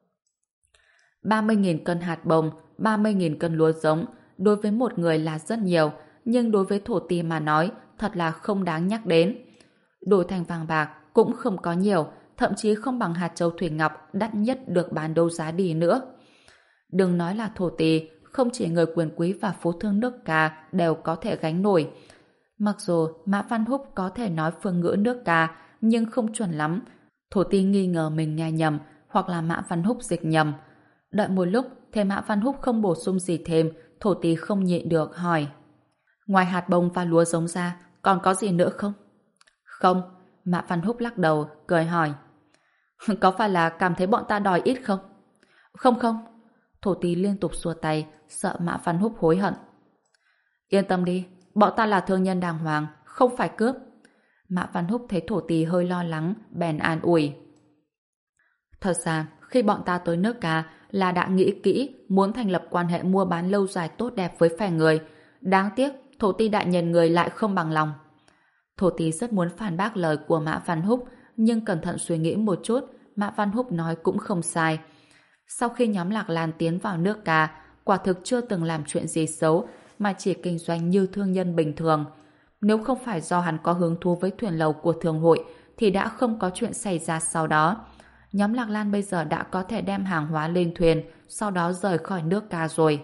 ba mươi nghìn cân hạt bông, ba mươi nghìn cân lúa giống đối với một người là rất nhiều, nhưng đối với Thổ Ti mà nói thật là không đáng nhắc đến. Đổi thành vàng bạc cũng không có nhiều, thậm chí không bằng hạt châu thủy ngọc đắt nhất được bán đấu giá đi nữa. Đừng nói là Thổ Ti, không chỉ người quyền quý và phú thương nước Ca đều có thể gánh nổi. Mặc dù Mã Văn Húc có thể nói phương ngữ nước Ca, nhưng không chuẩn lắm. Thổ Ti nghi ngờ mình nghe nhầm, hoặc là Mã Văn Húc dịch nhầm. Đợi một lúc, thấy Mã Văn Húc không bổ sung gì thêm, Thổ Ti không nhịn được hỏi. Ngoài hạt bông và lúa giống ra, còn có gì nữa không? Không, Mã Văn Húc lắc đầu, cười hỏi. Có phải là cảm thấy bọn ta đòi ít không? Không không. Thổ Ti liên tục xua tay, sợ Mã Văn Húc hối hận. Yên tâm đi, bọn ta là thương nhân đàng hoàng, không phải cướp. Mã Văn Húc thấy Thổ Ti hơi lo lắng, bèn an ủi. Thật ra, khi bọn ta tới nước Ca là đã nghĩ kỹ muốn thành lập quan hệ mua bán lâu dài tốt đẹp với phe người. Đáng tiếc, Thổ Ti đại nhân người lại không bằng lòng. Thổ Ti rất muốn phản bác lời của Mã Văn Húc, nhưng cẩn thận suy nghĩ một chút, Mã Văn Húc nói cũng không sai. Sau khi nhóm Lạc Lan tiến vào nước Ca, quả thực chưa từng làm chuyện gì xấu, mà chỉ kinh doanh như thương nhân bình thường. Nếu không phải do hắn có hứng thú với thuyền lầu của thương hội, thì đã không có chuyện xảy ra sau đó. Nhóm Lạc Lan bây giờ đã có thể đem hàng hóa lên thuyền, sau đó rời khỏi nước Ca rồi.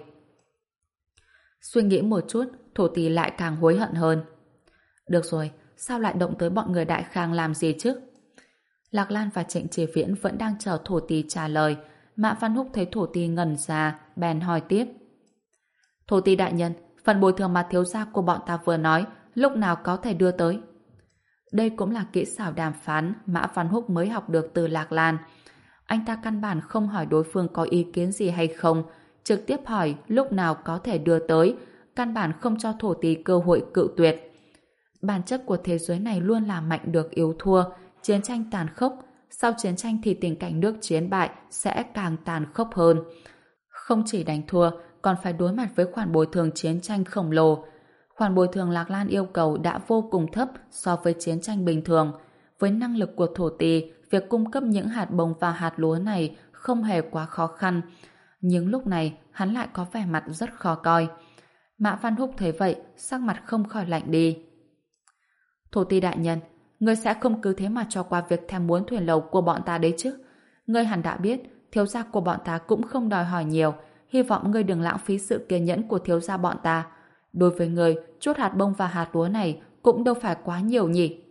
Suy nghĩ một chút, Thổ Ti lại càng hối hận hơn. Được rồi, sao lại động tới bọn người Đại Khang làm gì chứ? Lạc Lan và Trịnh Chỉ Viễn vẫn đang chờ Thổ Ti trả lời. Mã Văn Húc thấy Thổ Ti ngẩn ra, bèn hỏi tiếp. Thổ Ti đại nhân, phần bồi thường mà thiếu gia của bọn ta vừa nói, lúc nào có thể đưa tới? Đây cũng là kỹ xảo đàm phán Mã Văn Húc mới học được từ Lạc Lan. Anh ta căn bản không hỏi đối phương có ý kiến gì hay không, trực tiếp hỏi lúc nào có thể đưa tới, căn bản không cho Thổ Ti cơ hội cự tuyệt. Bản chất của thế giới này luôn là mạnh được yếu thua, chiến tranh tàn khốc, sau chiến tranh thì tình cảnh nước chiến bại sẽ càng tàn khốc hơn. Không chỉ đánh thua, còn phải đối mặt với khoản bồi thường chiến tranh khổng lồ. Khoản bồi thường Lạc Lan yêu cầu đã vô cùng thấp so với chiến tranh bình thường. Với năng lực của Thổ Ti, việc cung cấp những hạt bông và hạt lúa này không hề quá khó khăn. Nhưng lúc này hắn lại có vẻ mặt rất khó coi. Mã Văn Húc thấy vậy, sắc mặt không khỏi lạnh đi. Thổ ti đại nhân, ngươi sẽ không cứ thế mà cho qua việc thèm muốn thuyền lầu của bọn ta đấy chứ? Ngươi hẳn đã biết, thiếu gia của bọn ta cũng không đòi hỏi nhiều, hy vọng ngươi đừng lãng phí sự kiên nhẫn của thiếu gia bọn ta. Đối với ngươi, chút hạt bông và hạt lúa này cũng đâu phải quá nhiều nhỉ?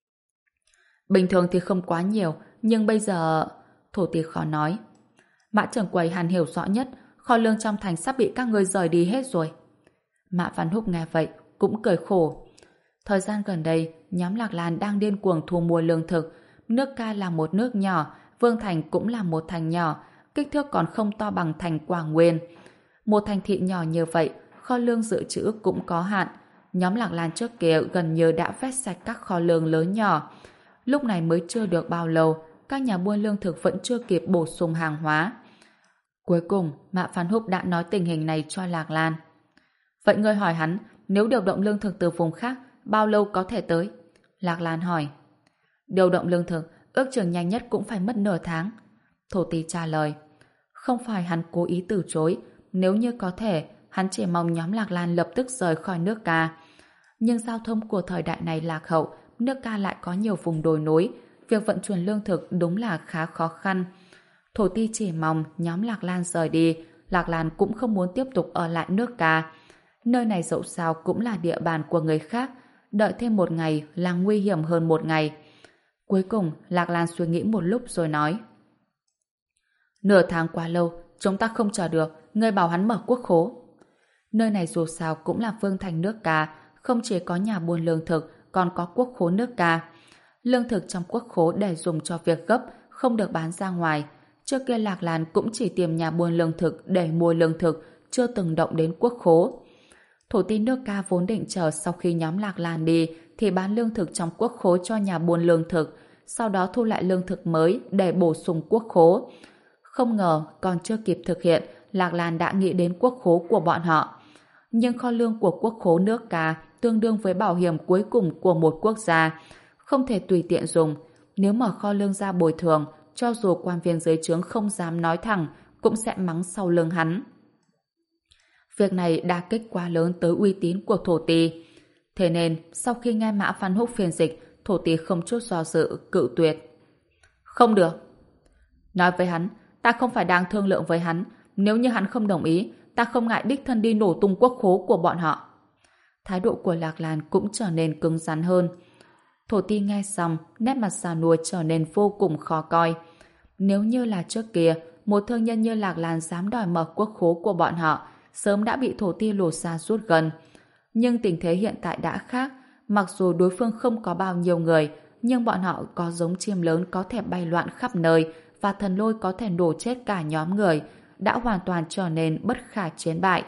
Bình thường thì không quá nhiều, nhưng bây giờ... Thổ ti khó nói. Mã trưởng quầy hẳn hiểu rõ nhất, kho lương trong thành sắp bị các ngươi rời đi hết rồi. Mã Văn Húc nghe vậy, cũng cười khổ. Thời gian gần đây, nhóm Lạc Lan đang điên cuồng thu mua lương thực. Nước Ca là một nước nhỏ, Vương Thành cũng là một thành nhỏ, kích thước còn không to bằng thành Quảng Nguyên. Một thành thị nhỏ như vậy, kho lương dự trữ cũng có hạn. Nhóm Lạc Lan trước kia gần như đã vét sạch các kho lương lớn nhỏ. Lúc này mới chưa được bao lâu, các nhà buôn lương thực vẫn chưa kịp bổ sung hàng hóa. Cuối cùng, Mã Văn Húc đã nói tình hình này cho Lạc Lan. Vậy ngươi hỏi hắn, nếu điều động lương thực từ vùng khác, bao lâu có thể tới? Lạc Lan hỏi. Điều động lương thực, ước chừng nhanh nhất cũng phải mất nửa tháng. Thổ ti trả lời. Không phải hắn cố ý từ chối, nếu như có thể, hắn chỉ mong nhóm Lạc Lan lập tức rời khỏi nước Ca. Nhưng giao thông của thời đại này lạc hậu, nước Ca lại có nhiều vùng đồi núi, việc vận chuyển lương thực đúng là khá khó khăn. Thổ ti chỉ mong nhóm Lạc Lan rời đi, Lạc Lan cũng không muốn tiếp tục ở lại nước Ca. Nơi này dẫu sao cũng là địa bàn của người khác, đợi thêm một ngày là nguy hiểm hơn một ngày. Cuối cùng, Lạc Lan suy nghĩ một lúc rồi nói. Nửa tháng quá lâu, chúng ta không chờ được, ngươi bảo hắn mở quốc khố. Nơi này dù sao cũng là vương thành nước Ca, không chỉ có nhà buôn lương thực, còn có quốc khố nước Ca. Lương thực trong quốc khố để dùng cho việc gấp, không được bán ra ngoài. Trước kia Lạc Lan cũng chỉ tìm nhà buôn lương thực để mua lương thực, chưa từng động đến quốc khố. Thổ ti nước Ca vốn định chờ sau khi nhóm Lạc Lan đi thì bán lương thực trong quốc khố cho nhà buôn lương thực, sau đó thu lại lương thực mới để bổ sung quốc khố. Không ngờ còn chưa kịp thực hiện, Lạc Lan đã nghĩ đến quốc khố của bọn họ. Nhưng kho lương của quốc khố nước Ca tương đương với bảo hiểm cuối cùng của một quốc gia, không thể tùy tiện dùng. Nếu mở kho lương ra bồi thường, cho dù quan viên dưới trướng không dám nói thẳng, cũng sẽ mắng sau lưng hắn. Việc này đả kích quá lớn tới uy tín của Thổ ti. Thế nên, sau khi nghe Mã Văn Húc phiên dịch, Thổ ti không chút do dự, cự tuyệt. Không được. Nói với hắn, ta không phải đang thương lượng với hắn. Nếu như hắn không đồng ý, ta không ngại đích thân đi nổ tung quốc khố của bọn họ. Thái độ của Lạc Lan cũng trở nên cứng rắn hơn. Thổ ti nghe xong, nét mặt già nua trở nên vô cùng khó coi. Nếu như là trước kia, một thương nhân như Lạc Lan dám đòi mở quốc khố của bọn họ, sớm đã bị Thổ ti lột ra rút gần. Nhưng tình thế hiện tại đã khác, mặc dù đối phương không có bao nhiêu người, nhưng bọn họ có giống chim lớn có thể bay loạn khắp nơi và thần lôi có thể nổ chết cả nhóm người, đã hoàn toàn trở nên bất khả chiến bại.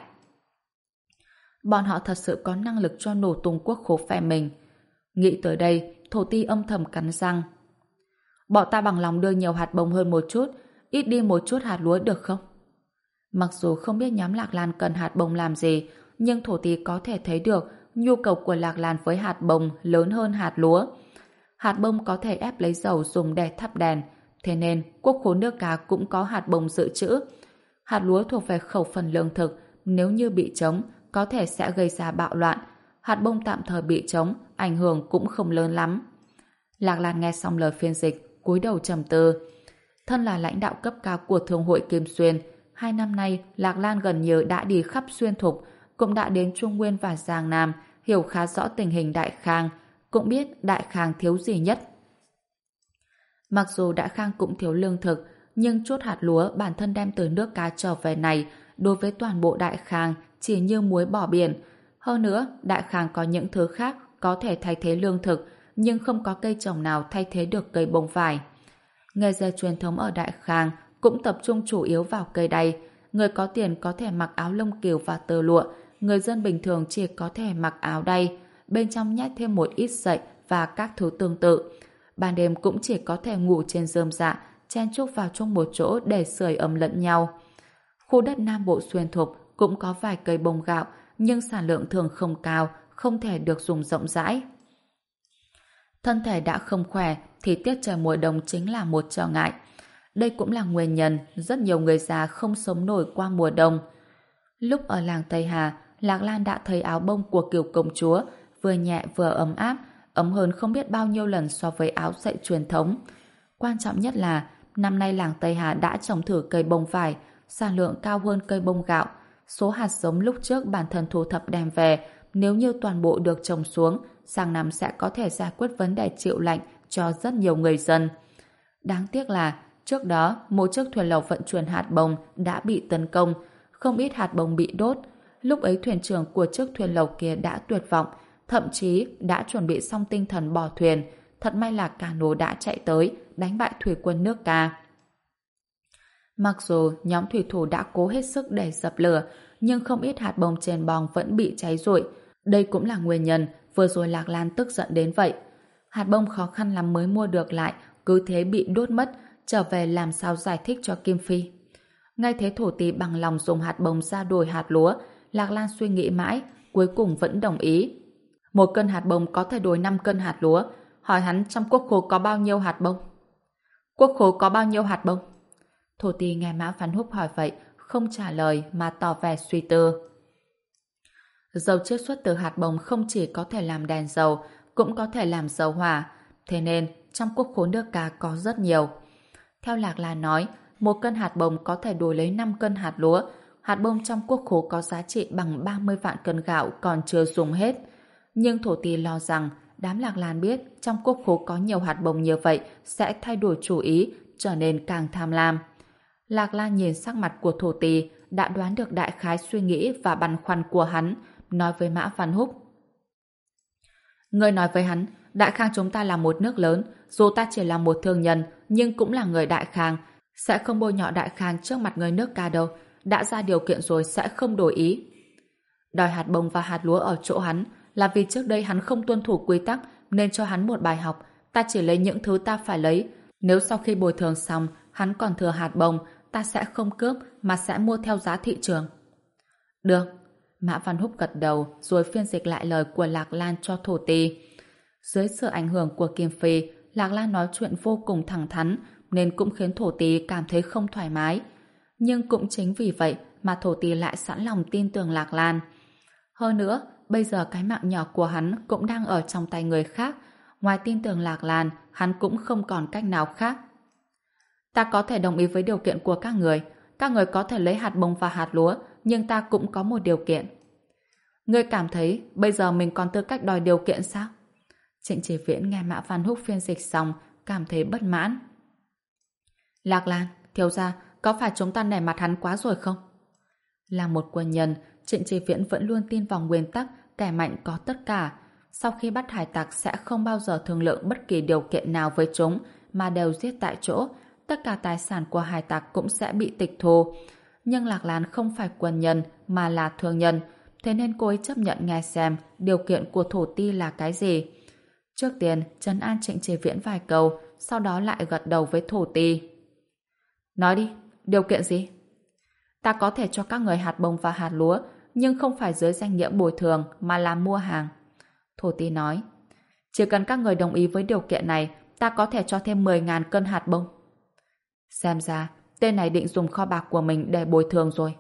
Bọn họ thật sự có năng lực cho nổ tung quốc khố phe mình. Nghĩ tới đây, Thổ ti âm thầm cắn răng. Bọn ta bằng lòng đưa nhiều hạt bông hơn một chút, ít đi một chút hạt lúa được không? Mặc dù không biết nhóm Lạc Lan cần hạt bông làm gì, nhưng Thổ ti có thể thấy được nhu cầu của Lạc Lan với hạt bông lớn hơn hạt lúa. Hạt bông có thể ép lấy dầu dùng để thắp đèn, thế nên quốc khố nước Ca cũng có hạt bông dự trữ. Hạt lúa thuộc về khẩu phần lương thực, nếu như bị trống, có thể sẽ gây ra bạo loạn. Hạt bông tạm thời bị trống, ảnh hưởng cũng không lớn lắm. Lạc Lan nghe xong lời phiên dịch, cúi đầu trầm tư. Thân là lãnh đạo cấp cao của Thương hội Kim Xuyên, hai năm nay Lạc Lan gần như đã đi khắp xuyên thục, cũng đã đến Trung Nguyên và Giang Nam, hiểu khá rõ tình hình Đại Khang, cũng biết Đại Khang thiếu gì nhất. Mặc dù Đại Khang cũng thiếu lương thực, nhưng chút hạt lúa bản thân đem từ nước Ca trở về này, đối với toàn bộ Đại Khang chỉ như muối bỏ biển. Hơn nữa, Đại Khang có những thứ khác có thể thay thế lương thực, nhưng không có cây trồng nào thay thế được cây bông vải. Nghề dệt truyền thống ở Đại Khang cũng tập trung chủ yếu vào cây đay. Người có tiền có thể mặc áo lông cừu và tơ lụa, người dân bình thường chỉ có thể mặc áo đay, bên trong nhét thêm một ít sậy và các thứ tương tự. Ban đêm cũng chỉ có thể ngủ trên rơm rạ, chen chúc vào chung một chỗ để sưởi ấm lẫn nhau. Khu đất Nam Bộ xuyên thục cũng có vài cây bông gạo, nhưng sản lượng thường không cao, không thể được dùng rộng rãi. Thân thể đã không khỏe thì tiết trời mùa đông chính là một trở ngại. Đây cũng là nguyên nhân rất nhiều người già không sống nổi qua mùa đông. Lúc ở làng Tây Hà, Lạc Lan đã thấy áo bông của kiểu công chúa, vừa nhẹ vừa ấm áp, ấm hơn không biết bao nhiêu lần so với áo sậy truyền thống. Quan trọng nhất là, năm nay làng Tây Hà đã trồng thử cây bông vải, sản lượng cao hơn cây bông gạo. Số hạt giống lúc trước bản thân thu thập đem về, nếu như toàn bộ được trồng xuống, sang năm sẽ có thể giải quyết vấn đề chịu lạnh cho rất nhiều người dân. Đáng tiếc là, trước đó, một chiếc thuyền lầu vận chuyển hạt bông đã bị tấn công, không ít hạt bông bị đốt. Lúc ấy thuyền trưởng của chiếc thuyền lầu kia đã tuyệt vọng, thậm chí đã chuẩn bị xong tinh thần bỏ thuyền. Thật may là cano đã chạy tới, đánh bại thủy quân nước Ta. Mặc dù nhóm thủy thủ đã cố hết sức để dập lửa, nhưng không ít hạt bông trên bong vẫn bị cháy rụi. Đây cũng là nguyên nhân vừa rồi Lạc Lan tức giận đến vậy. Hạt bông khó khăn lắm mới mua được lại, cứ thế bị đốt mất, trở về làm sao giải thích cho Kim Phi. Ngay thế thổ tí bằng lòng dùng hạt bông ra đổi hạt lúa, Lạc Lan suy nghĩ mãi, cuối cùng vẫn đồng ý. Một cân hạt bông có thể đổi năm cân hạt lúa, hỏi hắn trong quốc khố có bao nhiêu hạt bông. Quốc khố có bao nhiêu hạt bông? Thổ tí nghe Mã Văn Húc hỏi vậy, không trả lời mà tỏ vẻ suy tư. Dầu chiết xuất từ hạt bông không chỉ có thể làm đèn dầu, cũng có thể làm dầu hỏa, thế nên trong quốc khố nước Ca có rất nhiều. Theo Lạc Lan nói, một cân hạt bông có thể đổi lấy năm cân hạt lúa. Hạt bông trong quốc khố có giá trị bằng ba mươi vạn cân gạo còn chưa dùng hết. Nhưng thổ tí lo rằng đám Lạc Lan biết trong quốc khố có nhiều hạt bông như vậy sẽ thay đổi chủ ý, trở nên càng tham lam. Lạc Lan nhìn sắc mặt của thổ tí, đã đoán được đại khái suy nghĩ và băn khoăn của hắn, nói với Mã Văn Húc. Ngươi nói với hắn, Đại Khang chúng ta là một nước lớn, dù ta chỉ là một thương nhân, nhưng cũng là người Đại Khang, sẽ không bôi nhọ Đại Khang trước mặt người nước Ca đâu, đã ra điều kiện rồi sẽ không đổi ý. Đòi hạt bông và hạt lúa ở chỗ hắn là vì trước đây hắn không tuân thủ quy tắc nên cho hắn một bài học, ta chỉ lấy những thứ ta phải lấy, nếu sau khi bồi thường xong hắn còn thừa hạt bông, ta sẽ không cướp mà sẽ mua theo giá thị trường. Được. Mã Văn Húc gật đầu rồi phiên dịch lại lời của Lạc Lan cho thổ tí. Dưới sự ảnh hưởng của Kim Phi, Lạc Lan nói chuyện vô cùng thẳng thắn nên cũng khiến thổ tí cảm thấy không thoải mái. Nhưng cũng chính vì vậy mà thổ tí lại sẵn lòng tin tưởng Lạc Lan. Hơn nữa, bây giờ cái mạng nhỏ của hắn cũng đang ở trong tay người khác. Ngoài tin tưởng Lạc Lan, hắn cũng không còn cách nào khác. Ta có thể đồng ý với điều kiện của các người. Các người có thể lấy hạt bông và hạt lúa, nhưng ta cũng có một điều kiện. Ngươi cảm thấy bây giờ mình còn tư cách đòi điều kiện sao? Trịnh Chỉ Viễn nghe Mã Văn Húc phiên dịch xong, cảm thấy bất mãn. Lạc Lan, thiếu gia, có phải chúng ta nể mặt hắn quá rồi không? Là một quân nhân, Trịnh Chỉ Viễn vẫn luôn tin vào nguyên tắc kẻ mạnh có tất cả. Sau khi bắt hải tặc sẽ không bao giờ thương lượng bất kỳ điều kiện nào với chúng, mà đều giết tại chỗ. Tất cả tài sản của hải tặc cũng sẽ bị tịch thu. Nhưng Lạc Lan không phải quân nhân mà là thương nhân, thế nên cô ấy chấp nhận nghe xem điều kiện của thổ ti là cái gì. Trước tiên, trấn an Trịnh Chỉ Viễn vài câu, sau đó lại gật đầu với thổ ti. Nói đi, điều kiện gì? Ta có thể cho các người hạt bông và hạt lúa, nhưng không phải dưới danh nghĩa bồi thường mà là mua hàng. Thổ ti nói, chỉ cần các người đồng ý với điều kiện này, ta có thể cho thêm mười nghìn cân hạt bông. Xem ra, tên này định dùng kho bạc của mình để bồi thường rồi.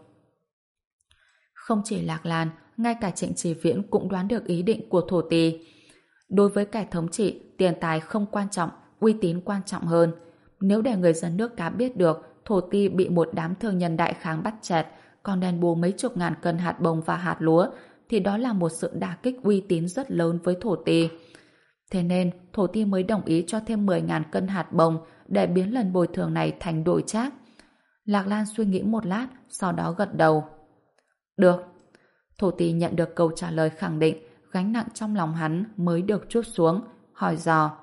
Không chỉ Lạc Lan, ngay cả Trịnh Chỉ Viễn cũng đoán được ý định của thổ ti. Đối với kẻ thống trị, tiền tài không quan trọng, uy tín quan trọng hơn. Nếu để người dân nước Cá biết được thổ ti bị một đám thương nhân Đại Kháng bắt chẹt, còn đền bù mấy chục ngàn cân hạt bông và hạt lúa, thì đó là một sự đả kích uy tín rất lớn với thổ ti. Thế nên, thổ ti mới đồng ý cho thêm mười nghìn cân hạt bông để biến lần bồi thường này thành đổi trác. Lạc Lan suy nghĩ một lát, sau đó gật đầu. Được. Thổ ti nhận được câu trả lời khẳng định, gánh nặng trong lòng hắn mới được trút xuống, hỏi dò.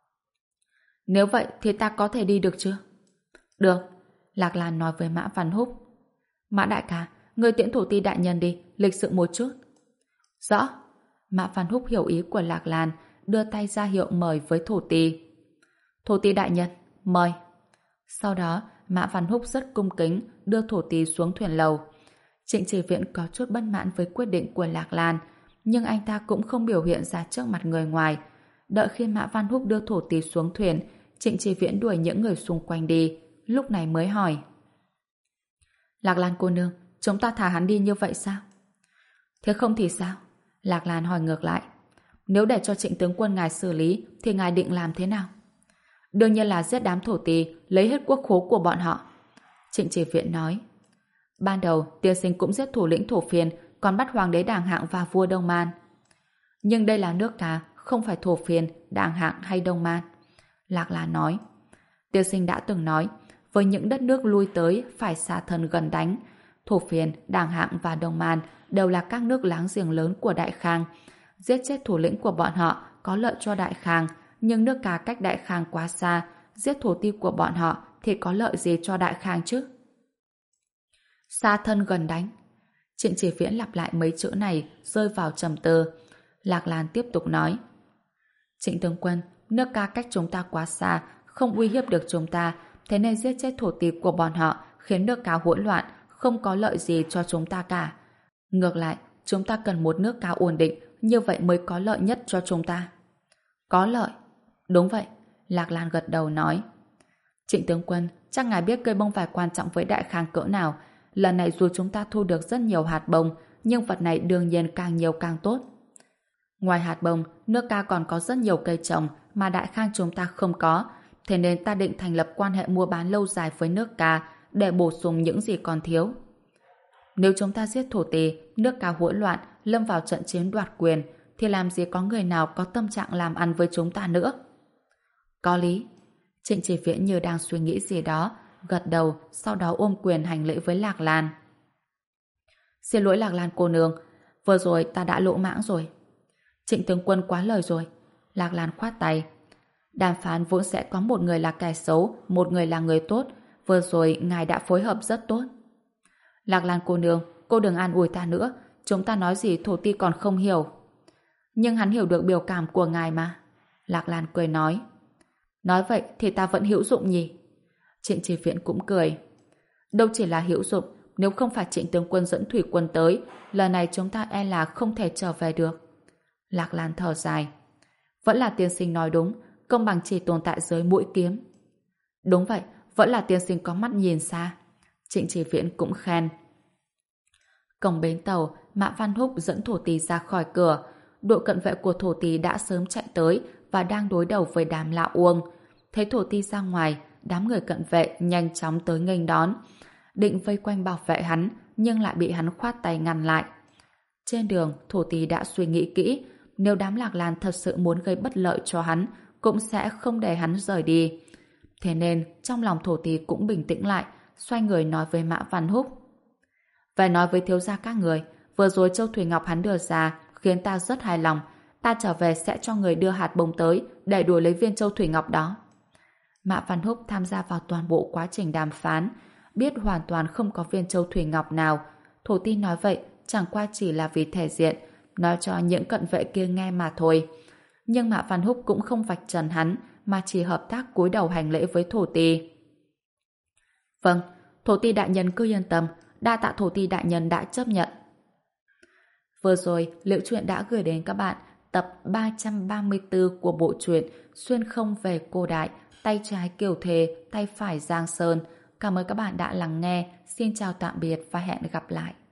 Nếu vậy thì ta có thể đi được chưa? Được. Lạc Lan nói với Mã Văn Húc. Mã đại ca, người tiễn thổ ti đại nhân đi, lịch sự một chút. Rõ. Mã Văn Húc hiểu ý của Lạc Lan, đưa tay ra hiệu mời với thổ ti. Thổ ti đại nhân, mời. Sau đó, Mã Văn Húc rất cung kính đưa thổ ti xuống thuyền lầu. Trịnh Chỉ Viễn có chút bất mãn với quyết định của Lạc Lan, nhưng anh ta cũng không biểu hiện ra trước mặt người ngoài. Đợi khi Mã Văn Húc đưa thổ ti xuống thuyền, Trịnh Chỉ Viễn đuổi những người xung quanh đi, lúc này mới hỏi. Lạc Lan cô nương, chúng ta thả hắn đi như vậy sao? Thế không thì sao? Lạc Lan hỏi ngược lại. Nếu để cho Trịnh tướng quân ngài xử lý thì ngài định làm thế nào? Đương nhiên là giết đám thổ tỳ, lấy hết quốc khố của bọn họ. Trịnh Chỉ Viễn nói. Ban đầu tiên sinh cũng giết thủ lĩnh thổ phiên, còn bắt hoàng đế Đàng Hạng và vua Đông Man. Nhưng đây là nước ta, không phải thổ phiên, Đàng Hạng hay Đông Man. Lạc Lan nói. Tiên sinh đã từng nói, với những đất nước lui tới phải xa thân gần đánh, thổ phiên, Đàng Hạng và Đông Man đều là các nước láng giềng lớn của Đại Khang. Giết chết thủ lĩnh của bọn họ có lợi cho Đại Khang, nhưng nước Ca cách Đại Khang quá xa, giết thổ ti của bọn họ thì có lợi gì cho Đại Khang chứ? Xa thân gần đánh. Trịnh Chỉ Viễn lặp lại mấy chữ này, rơi vào trầm tư. Lạc Lan tiếp tục nói. Trịnh tướng quân, nước Ca cách chúng ta quá xa, không uy hiếp được chúng ta, thế nên giết chết thổ ti của bọn họ khiến nước Ca hỗn loạn, không có lợi gì cho chúng ta cả. Ngược lại, chúng ta cần một nước Ca ổn định, như vậy mới có lợi nhất cho chúng ta. Có lợi? Đúng vậy. Lạc Lan gật đầu nói. Trịnh tướng quân, chắc ngài biết cây bông vải quan trọng với Đại Khang cỡ nào. Lần này dù chúng ta thu được rất nhiều hạt bông, nhưng vật này đương nhiên càng nhiều càng tốt. Ngoài hạt bông, nước Ca còn có rất nhiều cây trồng mà Đại Khang chúng ta không có, thế nên ta định thành lập quan hệ mua bán lâu dài với nước Ca để bổ sung những gì còn thiếu. Nếu chúng ta giết thổ tỳ, nước Ca hỗn loạn, lâm vào trận chiến đoạt quyền, thì làm gì có người nào có tâm trạng làm ăn với chúng ta nữa? Có lý. Trịnh Chỉ Viễn như đang suy nghĩ gì đó, gật đầu, sau đó ôm quyền hành lễ với Lạc Lan. Xin lỗi Lạc Lan cô nương, vừa rồi ta đã lỗ mãng rồi. Trịnh tướng quân quá lời rồi. Lạc Lan khoát tay. Đàm phán vốn sẽ có một người là kẻ xấu, một người là người tốt. Vừa rồi ngài đã phối hợp rất tốt. Lạc Lan cô nương, cô đừng an ủi ta nữa. Chúng ta nói gì thổ ti còn không hiểu. Nhưng hắn hiểu được biểu cảm của ngài mà. Lạc Lan cười nói. Nói vậy thì ta vẫn hữu dụng nhỉ? Trịnh Chỉ Viễn cũng cười. Đâu chỉ là hữu dụng, nếu không phải Trịnh tướng quân dẫn thủy quân tới, lần này chúng ta e là không thể trở về được. Lạc Lan thở dài. Vẫn là tiên sinh nói đúng, công bằng chỉ tồn tại dưới mũi kiếm. Đúng vậy, vẫn là tiên sinh có mắt nhìn xa. Trịnh Chỉ Viễn cũng khen. Cổng bến tàu, Mã Văn Húc dẫn thổ tỳ ra khỏi cửa. Đội cận vệ của thổ tỳ đã sớm chạy tới và đang đối đầu với đám Lạ Uông. Thấy thổ tỳ ra ngoài, đám người cận vệ nhanh chóng tới nghênh đón. Định vây quanh bảo vệ hắn, nhưng lại bị hắn khoát tay ngăn lại. Trên đường, thổ tỳ đã suy nghĩ kỹ, nếu đám Lạc Lan thật sự muốn gây bất lợi cho hắn, cũng sẽ không để hắn rời đi. Thế nên, trong lòng thổ tỳ cũng bình tĩnh lại, xoay người nói với Mã Văn Húc. Về nói với thiếu gia các người, vừa rồi Châu Thủy Ngọc hắn đưa ra, khiến ta rất hài lòng. Ta trở về sẽ cho người đưa hạt bông tới, để đuổi lấy viên Châu Thủy Ngọc đó. Mã Văn Húc tham gia vào toàn bộ quá trình đàm phán, biết hoàn toàn không có viên Châu Thủy Ngọc nào. Thổ ti nói vậy chẳng qua chỉ là vì thể diện, nói cho những cận vệ kia nghe mà thôi. Nhưng Mã Văn Húc cũng không vạch trần hắn, mà chỉ hợp tác cúi đầu hành lễ với thổ ti. Vâng, thổ ti đại nhân cứ yên tâm, đa tạ thổ ti đại nhân đã chấp nhận. Vừa rồi, Liễu Chuyện đã gửi đến các bạn tập ba trăm ba mươi tư của bộ truyện Xuyên không về Cô Đại, tay trái Kiều Thề, tay phải Giang Sơn. Cảm ơn các bạn đã lắng nghe. Xin chào tạm biệt và hẹn gặp lại.